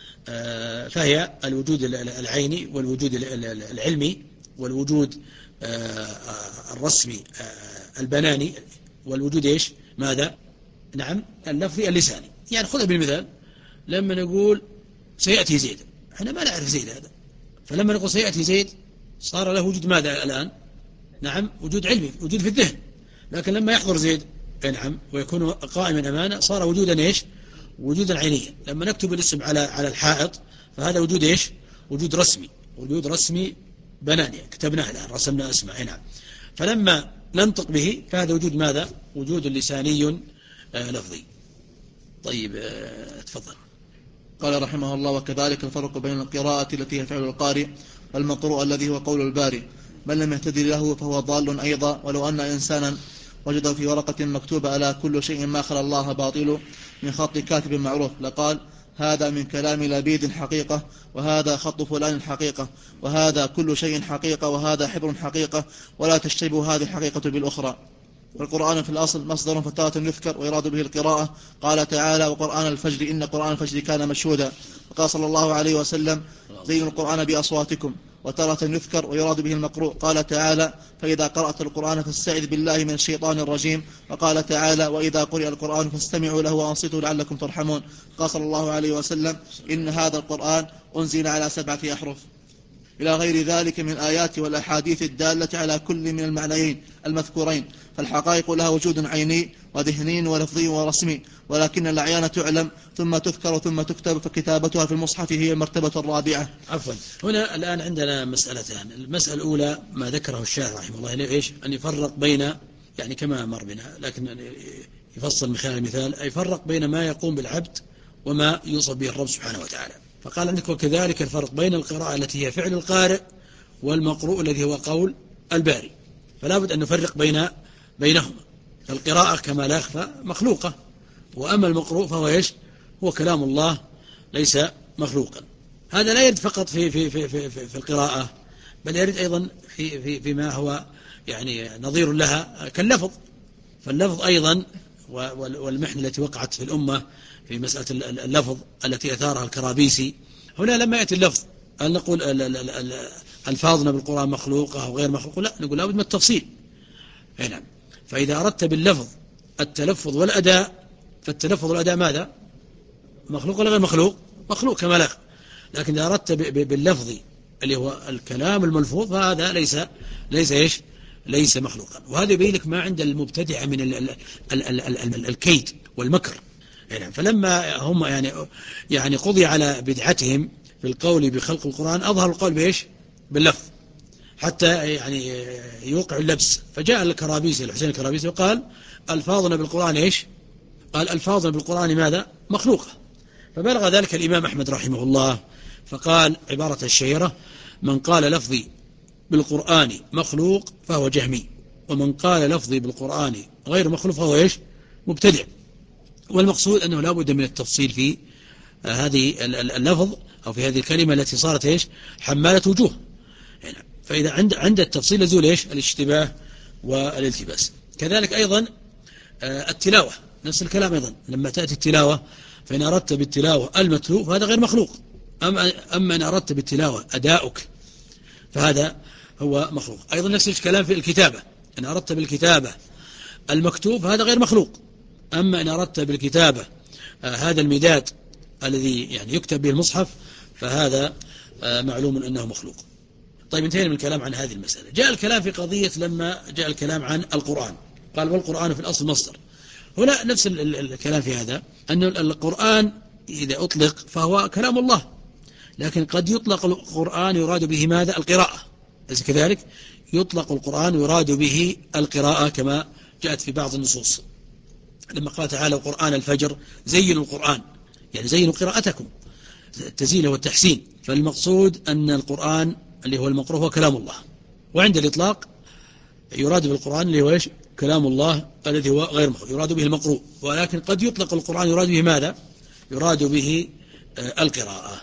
فهي الوجود العيني والوجود العلمي والوجود الرسمي البناني والوجود إيش ماذا نعم اللفظي اللساني. يعني خذها بالمثال، لما نقول سيأتي زيد، احنا ما نعرف زيد هذا، فلما نقول سيأتي زيد صار له وجود ماذا الآن نعم وجود علمي، وجود في الذهن. لكن لما يحضر زيد نعم ويكون قائما أمانه صار وجودا إيش وجودا عينيا. لما نكتب الاسم على على الحائط فهذا وجود إيش وجود رسمي، وجود رسمي بناني كتبناه الآن رسمنا اسمه نعم. فلما ننطق به فهذا وجود ماذا وجود لساني آه لفظي. طيب آه تفضل. قال رحمه الله: وكذلك الفرق بين القراءة التي هي فعل القارئ والمقروء الذي هو قول الباري، من لم يهتدي له فهو ضال أيضا. ولو أن إنسانا وجد في ورقة مكتوبة على كل شيء ما خلا الله باطل من خط كاتب معروف لقال: هذا من كلام لبيد حقيقة، وهذا خط فلان حقيقة، وهذا كل شيء حقيقة، وهذا حبر حقيقة، ولا تشتبه هذه الحقيقة بالأخرى. والقرآن في الأصل مصدر فتارة يذكر ويراد به القراءة. قال تعالى: وقرآن الفجر إن قرآن الفجر كان مشهودا. وقال صلى الله عليه وسلم: زينوا القرآن بأصواتكم. وتارة يذكر ويراد به المقروء. قال تعالى: فإذا قرأت القرآن فاستعذ بالله من الشيطان الرجيم. وقال تعالى: وإذا قرئ القرآن فاستمعوا له وأنصتوا لعلكم ترحمون. قال صلى الله عليه وسلم: إن هذا القرآن أنزل على سبعة أحرف، إلى غير ذلك من الآيات والأحاديث الدالة على كل من المعنيين المذكورين. فالحقائق لها وجود عيني وذهني ولفظي ورسمي، ولكن الأعيان تعلم ثم تذكر ثم تكتب، فكتابتها في المصحف هي المرتبة الرابعة. عفوا، هنا الآن عندنا مسألتان. المسألة الأولى ما ذكره الشاعر رحمه الله إيش أن يفرق بين، يعني كما مر بنا لكن يفصل من خلال المثال، أي يفرق بين ما يقوم بالعبد وما يوصف به الرب سبحانه وتعالى. فقال عندك: وكذلك الفرق بين القراءة التي هي فعل القارئ والمقروء الذي هو قول الباري. فلا بد أن نفرق بين بينهما. القراءة كما لا يخفى مخلوقة، وأما المقروء فهو إيش هو كلام الله ليس مخلوقا. هذا لا يرد فقط في في في في, في, في القراءة، بل يرد أيضا في في فيما هو يعني نظير لها كاللفظ. فاللفظ أيضا والمحنة التي وقعت في الأمة في مسألة اللفظ التي أثارها الكرابيسي. هنا لما يأتي اللفظ أن نقول ألفاظنا بالقرآن مخلوقة أو غير مخلوقة، لا، نقول لابد من التفصيل. نعم. فإذا أردت باللفظ التلفظ والأداء، فالتلفظ والأداء ماذا مخلوق ولا غير مخلوق؟ مخلوق كما لا. لكن إذا أردت باللفظ اللي هو الكلام الملفوظ فهذا ليس ليس إيش ليس مخلوقا. وهذا يبين لك ما عند المبتدع من ال ال ال ال ال ال الكيد والمكر. يعني فلما هم يعني يعني قضي على بدعتهم في القول بخلق القرآن أظهر القول بإيش باللفظ حتى يعني يوقع اللبس. فجاء الكرابيسي الحسين الكرابيسي وقال: ألفاظنا بالقرآن إيش؟ قال: ألفاظنا بالقرآن ماذا مخلوقة. فبلغ ذلك الإمام أحمد رحمه الله فقال عبارة الشهيرة: من قال لفظي بالقرآن مخلوق فهو جهمي، ومن قال لفظي بالقرآن غير مخلوق فهو إيش مبتدع. والمقصود أنه لا بد من التفصيل في هذه اللفظ أو في هذه الكلمة التي صارت إيش حمالة وجوه. فإذا عند عند التفصيل يزول إيش الاشتباه والالتباس. كذلك أيضا التلاوة نفس الكلام أيضا. لما تأتي التلاوة فإن أردت بالتلاوة المتلو فهذا غير مخلوق، أما أما إن أردت بالتلاوة أداؤك فهذا هو مخلوق. أيضا نفس الكلام في الكتابة. إن أردت بالكتابة المكتوب هذا غير مخلوق، أما إن أردت بالكتابة آه هذا المداد الذي يعني يكتب به المصحف فهذا آه معلوم أنه مخلوق. طيب انتهينا من الكلام عن هذه المسألة. جاء الكلام في قضية لما جاء الكلام عن القرآن قال: والقرآن في الأصل مصدر. هنا نفس الكلام في هذا، أن القرآن إذا أطلق فهو كلام الله، لكن قد يطلق القرآن يراد به ماذا القراءة، أليس كذلك؟ يطلق القرآن يراد به القراءة كما جاءت في بعض النصوص لما قال تعالى: وقرآن الفجر زينوا القرآن، يعني زينوا قراءتكم، التزيين والتحسين. فالمقصود أن القرآن اللي هو المقروء هو كلام الله، وعند الإطلاق يراد بالقرآن اللي هو إيش كلام الله الذي هو غير مخلوق يراد به المقروء. ولكن قد يطلق القرآن يراد به ماذا؟ يراد به آه القراءة.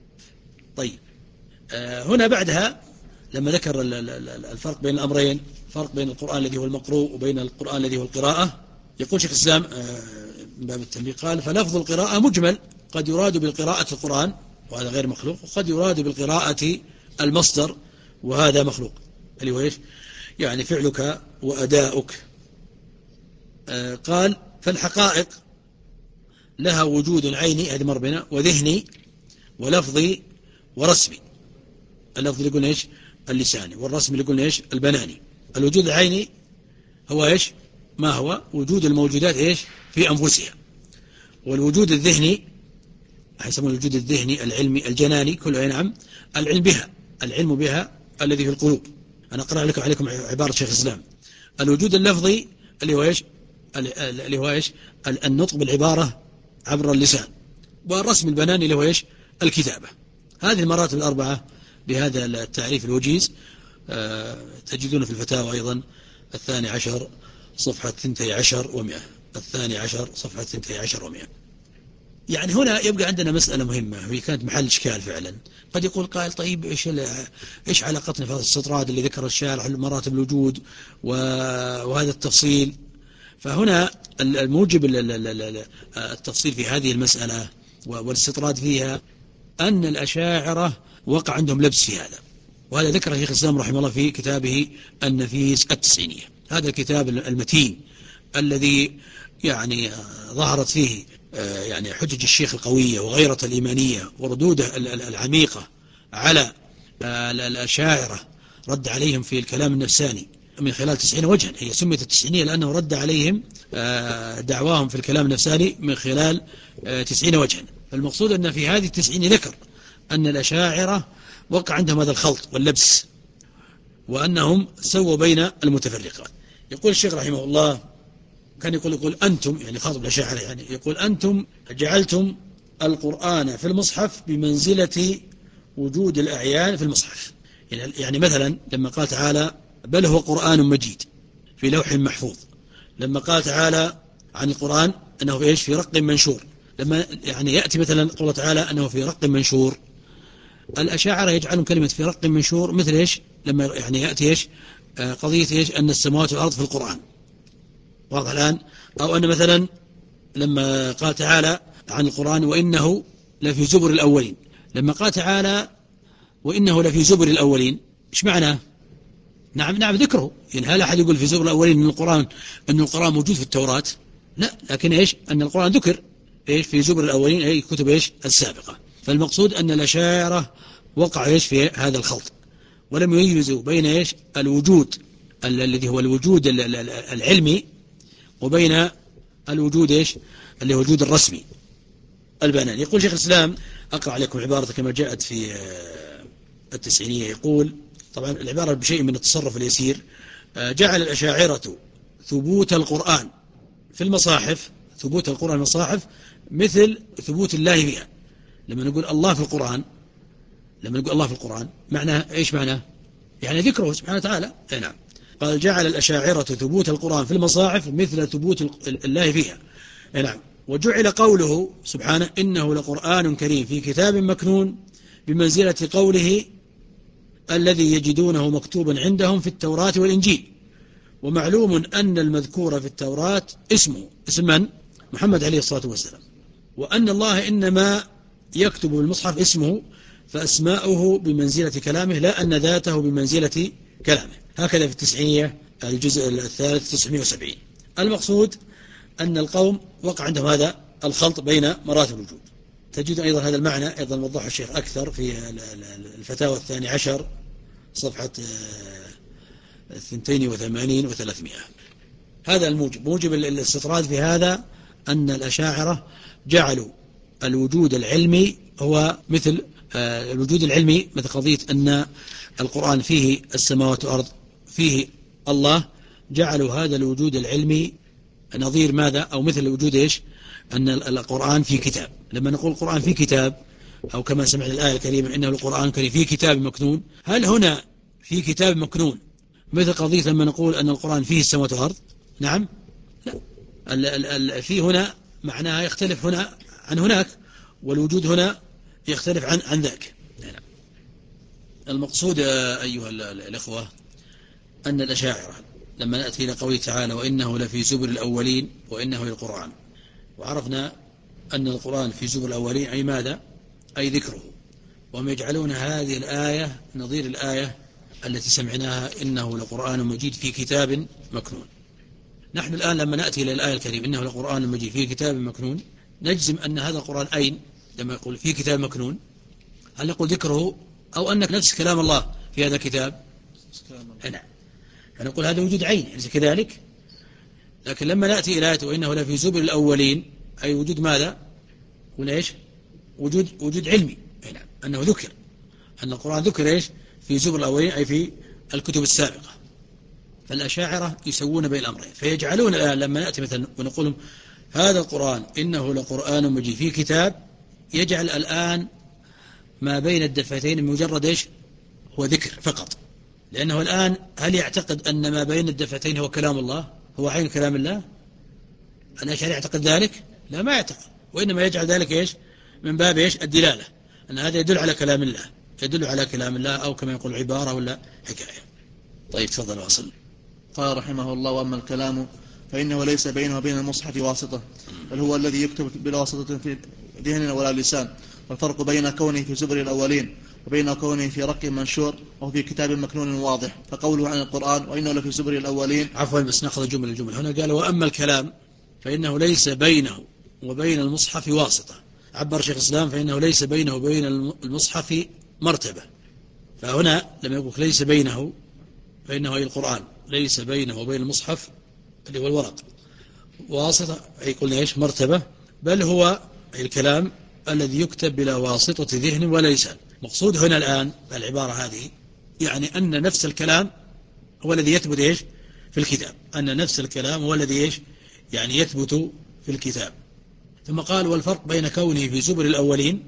طيب آه هنا بعدها لما ذكر الفرق بين الأمرين، فرق بين القرآن الذي هو المقروء وبين القرآن الذي هو القراءة، يقول شيخ الإسلام آه من باب التنبيه. قال فلفظ القراءة مجمل، قد يراد بالقراءة القرآن وهذا غير مخلوق، وقد يراد بالقراءة المصدر وهذا مخلوق، اللي هو إيش؟ يعني فعلك وأداؤك. آه قال فالحقائق لها وجود عيني، هذه مر بنا، وذهني ولفظي ورسمي. اللفظ اللي قلنا إيش؟ اللساني، والرسم اللي قلنا إيش؟ البناني. الوجود العيني هو إيش؟ ما هو وجود الموجودات إيش؟ في أنفسها. والوجود الذهني يسمونه الوجود الذهني العلمي الجناني كله، نعم، العلم بها، العلم بها الذي في القلوب. أنا أقرأ لكم عليكم عبارة شيخ الإسلام. الوجود اللفظي اللي هو إيش؟ اللي هو إيش؟ النطق بالعبارة عبر اللسان. والرسم البناني اللي هو إيش؟ الكتابة. هذه المراتب الأربعة بهذا التعريف الوجيز أه تجدون في الفتاوى أيضا الثاني عشر صفحة ثنتي عشر ومئة، الثاني عشر صفحة ثنتي عشر ومئة. يعني هنا يبقى عندنا مسألة مهمة وهي كانت محل إشكال فعلا. قد يقول قائل طيب إيش إيش علاقتنا في هذا الاستطراد اللي ذكر الشارح مراتب الوجود وهذا التفصيل؟ فهنا الموجب التفصيل في هذه المسألة والاستطراد فيها أن الأشاعرة وقع عندهم لبس في هذا، وهذا ذكر شيخ الإسلام رحمه الله في كتابه النفيس التسعينية. هذا الكتاب المتين الذي يعني ظهرت فيه يعني حجج الشيخ القوية وغيرة الإيمانية وردوده العميقة على الأشاعرة، رد عليهم في الكلام النفساني من خلال تسعين وجها. هي سميت التسعينية لأنه رد عليهم دعواهم في الكلام النفساني من خلال تسعين وجها. فالمقصود أن في هذه التسعين ذكر أن الأشاعرة وقع عندهم هذا الخلط واللبس، وأنهم سووا بين المتفرقات. يقول الشيخ رحمه الله كان يقول يقول أنتم، يعني خاطب الأشاعرة، يعني يقول أنتم جعلتم القرآن في المصحف بمنزلة وجود الأعيان في المصحف. يعني مثلا لما قال تعالى بل هو قرآن مجيد في لوح محفوظ، لما قال تعالى عن القرآن أنه في إيش؟ في رق منشور، لما يعني يأتي مثلا قول تعالى أنه في رق منشور، الأشاعرة يجعلون كلمة في رق منشور مثل إيش؟ لما يعني يأتي إيش؟ آه قضية إيش؟ أن السماوات والأرض في القرآن، واضح الآن؟ أو أن مثلا لما قال تعالى عن القرآن وإنه لفي زبر الأولين، لما قال تعالى وإنه لفي زبر الأولين، إيش معناه؟ نعم نعم ذكره. يعني هل أحد يقول في زبر الأولين أن القرآن أن القرآن موجود في التوراة؟ لا، لكن إيش؟ أن القرآن ذكر إيش؟ في زبر الأولين، أي كتب إيش؟ السابقة. فالمقصود أن الأشاعرة وقع إيش؟ في هذا الخلط، ولم يميزوا بين إيش؟ الوجود الذي هو الوجود العلمي وبين الوجود إيش؟ اللي هو الوجود الرسمي البناني. يقول شيخ الإسلام، أقرأ عليكم عبارة كما جاءت في التسعينية. يقول طبعا العبارة بشيء من التصرف اليسير: جعل الأشاعرة ثبوت القرآن في المصاحف، ثبوت القرآن في المصاحف مثل ثبوت الله بها. لما نقول الله في القرآن، لما نقول الله في القرآن معناه إيش؟ معناه يعني ذكره سبحانه وتعالى. نعم. قال جعل الأشاعرة ثبوت القرآن في المصاحف مثل ثبوت الله فيها. نعم. وجعل قوله سبحانه إنه لقرآن كريم في كتاب مكنون بمنزلة قوله الذي يجدونه مكتوبا عندهم في التوراة والإنجيل. ومعلوم أن المذكور في التوراة اسمه اسم من؟ محمد عليه الصلاة والسلام، وأن الله إنما يكتب بالمصحف اسمه، فأسماؤه بمنزلة كلامه لا أن ذاته بمنزلة كلامه. هكذا في التسعينية الجزء الثالث تسعمائة وسبعين. المقصود أن القوم وقع عندهم هذا الخلط بين مراتب الوجود. تجد أيضا هذا المعنى أيضا وضحه الشيخ أكثر في الفتاوى الثاني عشر صفحة اثنتين وثمانين وثلاثمائة. هذا الموجب، موجب الاستطراد في هذا أن الأشاعرة جعلوا الوجود العلمي هو مثل الوجود العلمي مثل قضية أن القرآن فيه السماوات والأرض فيه الله، جعلوا هذا الوجود العلمي نظير ماذا؟ أو مثل وجود إيش؟ أن القرآن في كتاب. لما نقول القرآن في كتاب، أو كما سمعنا الآية الكريمة إنه القرآن كريم في كتاب مكنون، هل هنا في كتاب مكنون مثل قضية لما نقول أن القرآن فيه السماوات والأرض؟ نعم لا، ال ال ال في هنا معناها يختلف هنا عن هناك، والوجود هنا يختلف عن عن ذاك. نعم. المقصود أيها الأخوة أن الأشاعرة لما نأتي إلى قوله تعالى وإنه لفي زبر الأولين وإنه للقرآن، وعرفنا أن القرآن في زبر الأولين أي ماذا؟ أي ذكره. وهم يجعلون هذه الآية نظير الآية التي سمعناها إنه لقرآن مجيد في كتاب مكنون. نحن الآن لما نأتي إلى الآية الكريمة إنه لقرآن مجيد في كتاب مكنون، نجزم أن هذا القرآن أين لما يقول في كتاب مكنون؟ هل نقول ذكره أو أنك نفس كلام الله في هذا الكتاب؟ نعم، فنقول هذا وجود عين، أليس كذلك؟ لكن لما نأتي إلى آية وإنه لفي زبر الأولين أي وجود ماذا؟ قلنا إيش؟ وجود وجود علمي. نعم، أنه ذكر، أن القرآن ذكر إيش؟ في زبر الأولين أي في الكتب السابقة. فالأشاعرة يسوون بين الأمرين، فيجعلون الآن لما نأتي مثلا ونقول هذا القرآن إنه لقرآن مجيد في كتاب، يجعل الآن ما بين الدفتين مجرد إيش؟ هو ذكر فقط. لأنه الآن هل يعتقد أن ما بين الدفتين هو كلام الله، هو عين كلام الله؟ الأشاعرة يعتقد ذلك؟ لا، ما يعتقد، وإنما يجعل ذلك إيش؟ من باب إيش؟ الدلالة، أن هذا يدل على كلام الله، يدل على كلام الله، أو كما يقول عبارة ولا حكاية. طيب تفضل واصل. قال رحمه الله: وأما الكلام فإنه ليس بينه وبين المصحف واسطة، بل هو الذي يكتب بلا واسطة في ذهن ولا لسان. والفرق بين كونه في زبر الأولين وبين كونه في رق منشور أو في كتاب مكنون واضح. فقوله عن القرآن وإنه لفي زبر الأولين، عفوا بس نأخذ جملة الجملة هنا. قال وأما الكلام فإنه ليس بينه وبين المصحف واسطة. عبر شيخ الإسلام فإنه ليس بينه وبين المصحف مرتبة. فهنا لما يقول ليس بينه، فإنه أي القرآن ليس بينه وبين المصحف اللي هو الورق واسطة، أي قلنا إيش؟ مرتبة. بل هو الكلام الذي يكتب بلا واسطة ذهن ولا لسان. مقصود هنا الآن العبارة هذه يعني أن نفس الكلام هو الذي يثبت إيش؟ في الكتاب، أن نفس الكلام هو الذي إيش؟ يعني يثبت في الكتاب. ثم قال والفرق بين كونه في زبر الأولين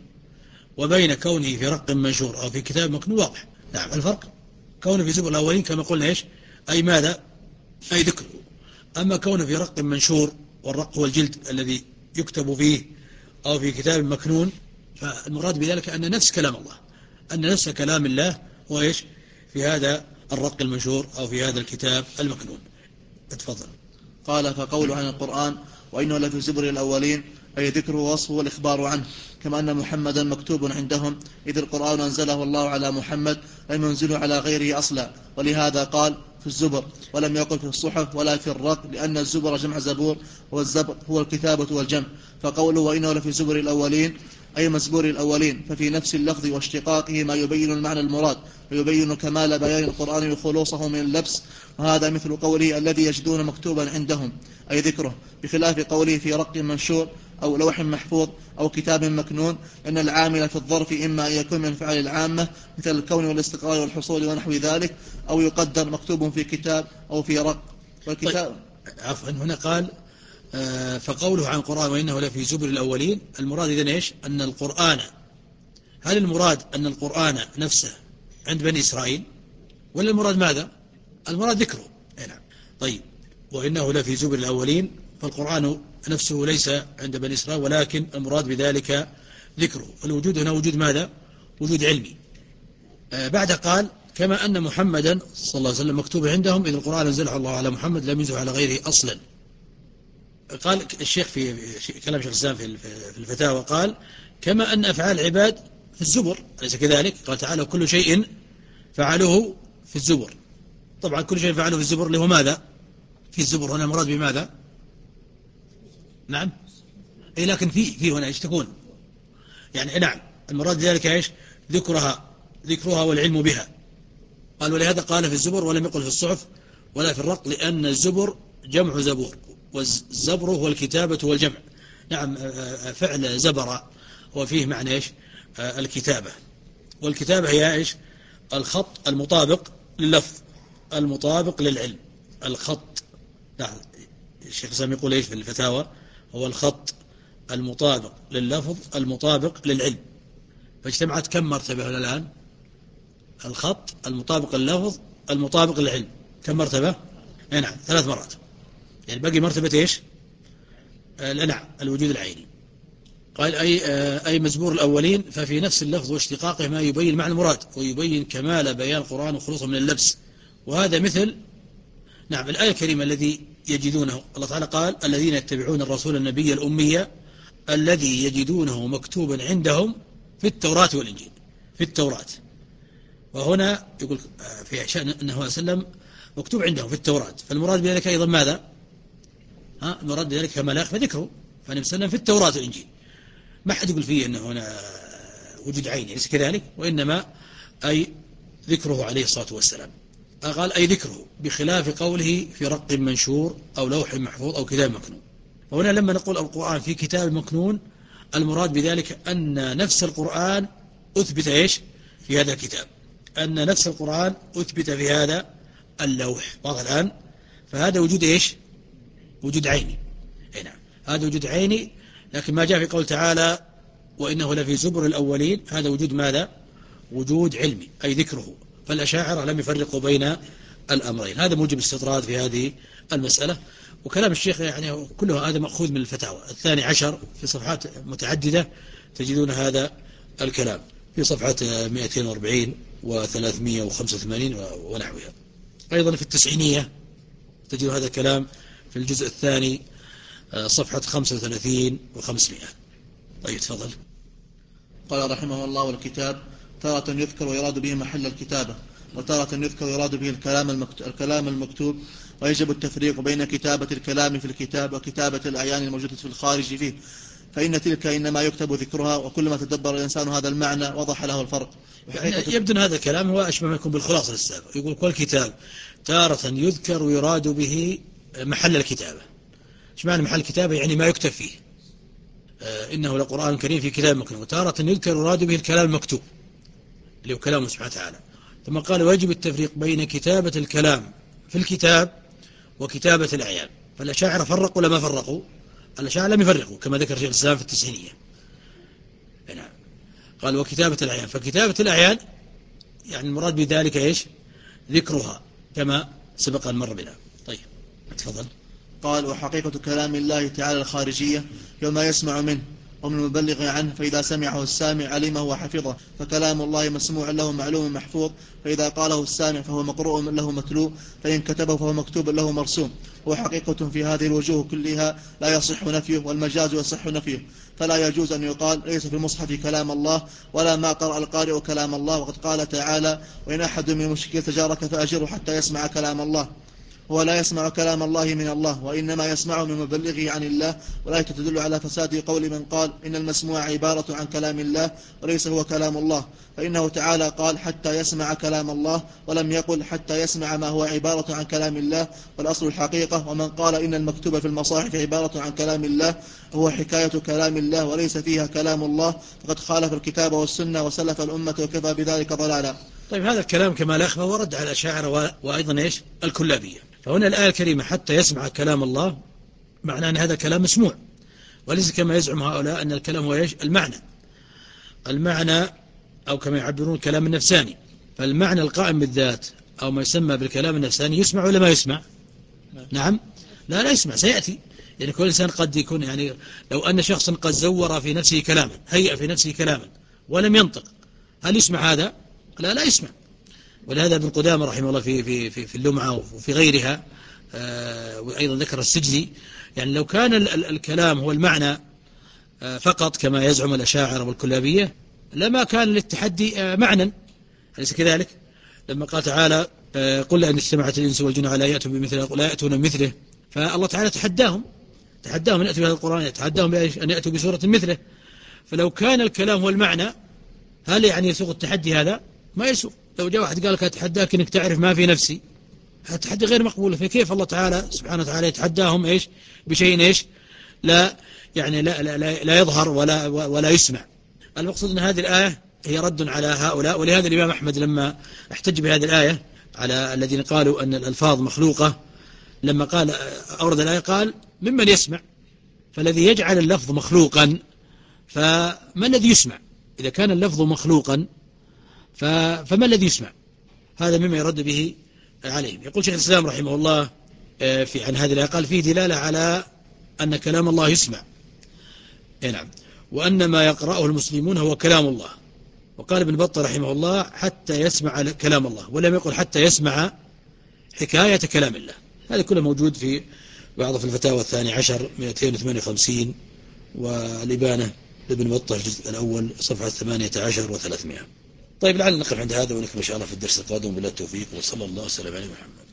وبين كونه في رق منشور أو في كتاب مكنون واضح. نعم، الفرق كونه في زبر الأولين كما قلنا إيش؟ أي ماذا؟ أي ذكره. أما كونه في رق منشور، والرق هو الجلد الذي يكتب فيه، أو في كتاب مكنون، فالمراد بذلك أن نفس كلام الله، أن نفس كلام الله هو إيش؟ في هذا الرق المنشور أو في هذا الكتاب المكنون. اتفضل. قال فقول عن القرآن وإنه لفي زبر الأولين أي ذكره ووصفه والإخبار عنه، كما أن محمدا مكتوب عندهم، إذ القرآن أنزله الله على محمد لم ينزله على غيره أصلا، ولهذا قال في الزبر ولم يقل في الصحف ولا في الرق، لأن الزبر جمع زبور، والزبر هو الكتابة والجمع. فقوله وإنه لفي زبر الأولين أي مزبور الأولين، ففي نفس اللفظ واشتقاقه ما يبين المعنى المراد، ويبين كمال بيان القرآن وخلوصه من اللبس. وهذا مثل قوله الذي يجدون مكتوبا عندهم أي ذكره، بخلاف قوله في رق منشور أو لوح محفوظ أو كتاب مكنون، لأن العامل في الظرف إما أن يكون من فعل العامة مثل الكون والاستقرار والحصول ونحو ذلك، أو يقدر مكتوب في كتاب أو في رق. والكتاب طيب. عفوا هنا قال آه فقوله عن القرآن وإنه لفي زبر الأولين، المراد إذن إيش؟ أن القرآن، هل المراد أن القرآن نفسه عند بني إسرائيل، ولا المراد ماذا؟ المراد ذكره. نعم. طيب وإنه لفي زبر الأولين، فالقرآن نفسه ليس عند بني إسرائيل، ولكن المراد بذلك ذكره. فالوجود هنا وجود ماذا؟ وجود علمي. آه بعد قال كما أن محمدا صلى الله عليه وسلم مكتوب عندهم، إذ القرآن أنزله الله على محمد لم ينزله على غيره أصلا. قال الشيخ في كلام شيخ الإسلام في الفتاوى قال كما أن أفعال العباد في الزبر، أليس كذلك؟ قال تعالى كل شيء فعلوه في الزبر. طبعا كل شيء فعلوه في الزبر اللي هو ماذا؟ في الزبر هنا المراد بماذا؟ نعم، أي لكن في في هنا ايش تكون؟ يعني نعم المراد بذلك ايش؟ ذكرها ذكرها والعلم بها. قال ولهذا قال في الزبر ولم يقل في الصحف ولا في الرق، لأن الزبر جمع زبور، والزبر هو الكتابة والجمع. نعم فعل زبر هو فيه معنى ايش؟ الكتابة. والكتابة هي ايش؟ الخط المطابق لللفظ المطابق للعلم. الخط، نعم الشيخ سامي يقول ايش في الفتاوى؟ هو الخط المطابق لللفظ المطابق للعلم. فاجتمعت كم مرتبة هنا الآن؟ الخط المطابق لللفظ المطابق للعلم كم مرتبة؟ نعم ثلاث مرات. يعني باقي مرتبة ايش؟ آه نعم الوجود العيني. قال أي, آه أي مزبور الأولين، ففي نفس اللفظ واشتقاقه ما يبين معنى المراد، ويبين كمال بيان القرآن وخلوصه من اللبس. وهذا مثل نعم الآية الكريمة الذي يجدونه. الله تعالى قال الذين يتبعون الرسول النبي الأمية الذي يجدونه مكتوبا عندهم في التوراة والإنجيل. في التوراة، وهنا يقول في شأن أنه صلى الله عليه وسلم مكتوب عندهم في التوراة، فالمراد بذلك أيضا ماذا؟ ها المراد بذلك كما لا يخفى ذكره، فالنبي صلى الله عليه وسلم في التوراة والإنجيل، ما حد يقول فيه أنه هنا وجود عيني، ليس كذلك، وإنما أي ذكره عليه الصلاة والسلام. قال أي ذكره، بخلاف قوله في رق منشور أو لوح محفوظ أو كتاب مكنون. وهنا لما نقول القرآن في كتاب مكنون، المراد بذلك أن نفس القرآن أثبت إيش في هذا الكتاب، أن نفس القرآن أثبت في هذا اللوح. واضح الآن؟ فهذا وجود إيش؟ وجود عيني. أي نعم، هذا وجود عيني. لكن ما جاء في قول تعالى وإنه لفي زبر الأولين، هذا وجود ماذا؟ وجود علمي، أي ذكره. فالأشاعرة لم يفرقوا بين الأمرين. هذا موجب الاستطراد في هذه المسألة. وكلام الشيخ يعني كله هذا مأخوذ من الفتاوى الثاني عشر في صفحات متعددة، تجدون هذا الكلام في صفحة مئتين وأربعين وثلاثمئة وخمسة وثمانين ونحوها. أيضا في التسعينية تجد هذا الكلام في الجزء الثاني صفحة خمسة وثلاثين وخمسمائة. طيب تفضل. قال رحمه الله الكتاب تارة يذكر ويراد به محل الكتابة، وتارة يذكر ويراد به الكلام الكلام المكتوب، ويجب التفريق بين كتابة الكلام في الكتاب وكتابة الأعيان الموجودة في الخارج فيه، فإن تلك إنما يكتب ذكرها، وكل ما تدبر الإنسان هذا المعنى وضح له الفرق. يعني يبدو هذا الكلام هو أشبه ما يكون بالخلاصة للسابق. يقول كل كتاب تارة يذكر ويراد به محل الكتابة. ايش معنى محل الكتابة؟ يعني ما يكتب فيه. آه إنه لقرآن كريم في كتاب مكنون. وتارة يذكر ويراد به الكلام المكتوب اللي هو كلامه سبحانه وتعالى. ثم قال ويجب التفريق بين كتابة الكلام في الكتاب وكتابة الأعيان. فالأشاعرة فرقوا ولا ما فرقوا؟ الأشاعرة لم يفرقوا كما ذكر شيخ الإسلام في التسعينية. نعم. قال وكتابة الأعيان، فكتابة الأعيان يعني المراد بذلك إيش؟ ذكرها كما سبق أن مر بنا. طيب تفضل. قال وحقيقة كلام الله تعالى الخارجية يوم يسمع منه ومن المبلغ عنه، فإذا سمعه السامع علمه وحفظه، فكلام الله مسموع له معلوم محفوظ، فإذا قاله السامع فهو مقروء له متلو، فإن كتبه فهو مكتوب له مرسوم. هو حقيقة في هذه الوجوه كلها لا يصح نفيه، والمجاز يصح نفيه، فلا يجوز أن يقال ليس في المصحف كلام الله، ولا ما قرأ القارئ كلام الله. وقد قال تعالى وإن أحد من المشركين تجارك فأجره حتى يسمع كلام الله. هو لا يسمع كلام الله من الله، وإنما يسمعه من مبلغه عن الله. ولا تدل على فساد قول من قال إن المسموع عبارة عن كلام الله وليس هو كلام الله، فإنه تعالى قال حتى يسمع كلام الله، ولم يقل حتى يسمع ما هو عبارة عن كلام الله، والأصل الحقيقة. ومن قال إن المكتوب في المصاحف عبارة عن كلام الله هو حكاية كلام الله وليس فيها كلام الله، فقد خالف الكتاب والسنة وسلف الأمة، وكفى بذلك ضلالا. طيب هذا الكلام كما لا يخفى ورد على الأشاعرة وأيضا إيش الكلابية. فهنا الآية الكريمة حتى يسمع كلام الله، معنى أن هذا كلام مسموع، وليس كما يزعم هؤلاء أن الكلام هو إيش المعنى المعنى أو كما يعبرون الكلام النفساني. فالمعنى القائم بالذات أو ما يسمى بالكلام النفساني يسمع ولا ما يسمع؟ نعم لا لا يسمع، سيأتي. يعني كل إنسان قد يكون يعني لو أن شخصا قد زور في نفسه كلاما، هيأ في نفسه كلاما ولم ينطق، هل يسمع هذا؟ لا لا يسمع. ولهذا ابن قدامة رحمه الله في في في, في اللمعة وفي غيرها آه وأيضا ذكر السجزي، يعني لو كان ال ال الكلام هو المعنى آه فقط كما يزعم الأشاعرة والكلابية لما كان للتحدي آه معنى، أليس كذلك؟ لما قال تعالى آه قل أن اجتمعت الإنس والجن على يأتوا بمثله لا يأتون بمثله، فالله تعالى تحداهم تحداهم أن يأتوا بهذا القرآن، يتحداهم أن يأتوا بسورة مثله. فلو كان الكلام هو المعنى هل يعني يسوغ التحدي هذا؟ ما يسوغ. لو جاء واحد قال لك أتحداك أنك تعرف ما في نفسي، التحدي غير مقبول. فكيف الله تعالى سبحانه وتعالى يتحداهم إيش بشيء إيش لا يعني لا, لا, لا, لا يظهر ولا, ولا يسمع. المقصود أن هذه الآية هي رد على هؤلاء. ولهذا الإمام أحمد لما احتج بهذه الآية على الذين قالوا أن الألفاظ مخلوقة، لما قال أورد الآية قال ممن يسمع، فالذي يجعل اللفظ مخلوقا فما الذي يسمع؟ إذا كان اللفظ مخلوقا فما الذي يسمع؟ هذا مما يرد به عليهم. يقول شيخ الإسلام رحمه الله في عن هذه الآية قال فيه دلالة على أن كلام الله يسمع، نعم، وأن ما يقرأه المسلمون هو كلام الله. وقال ابن بطة رحمه الله حتى يسمع كلام الله، ولم يقل حتى يسمع حكاية كلام الله. هذا كله موجود في بعض في الفتاوى الثاني عشر مئتين وثمانية وخمسين، والإبانة لابن بطة الجزء الأول صفحة ثمانية عشر وثلاثمائة. طيب لعل نقف عند هذا ونكمل إن شاء الله في الدرس القادم بالله التوفيق، وصلى الله وسلم على محمد.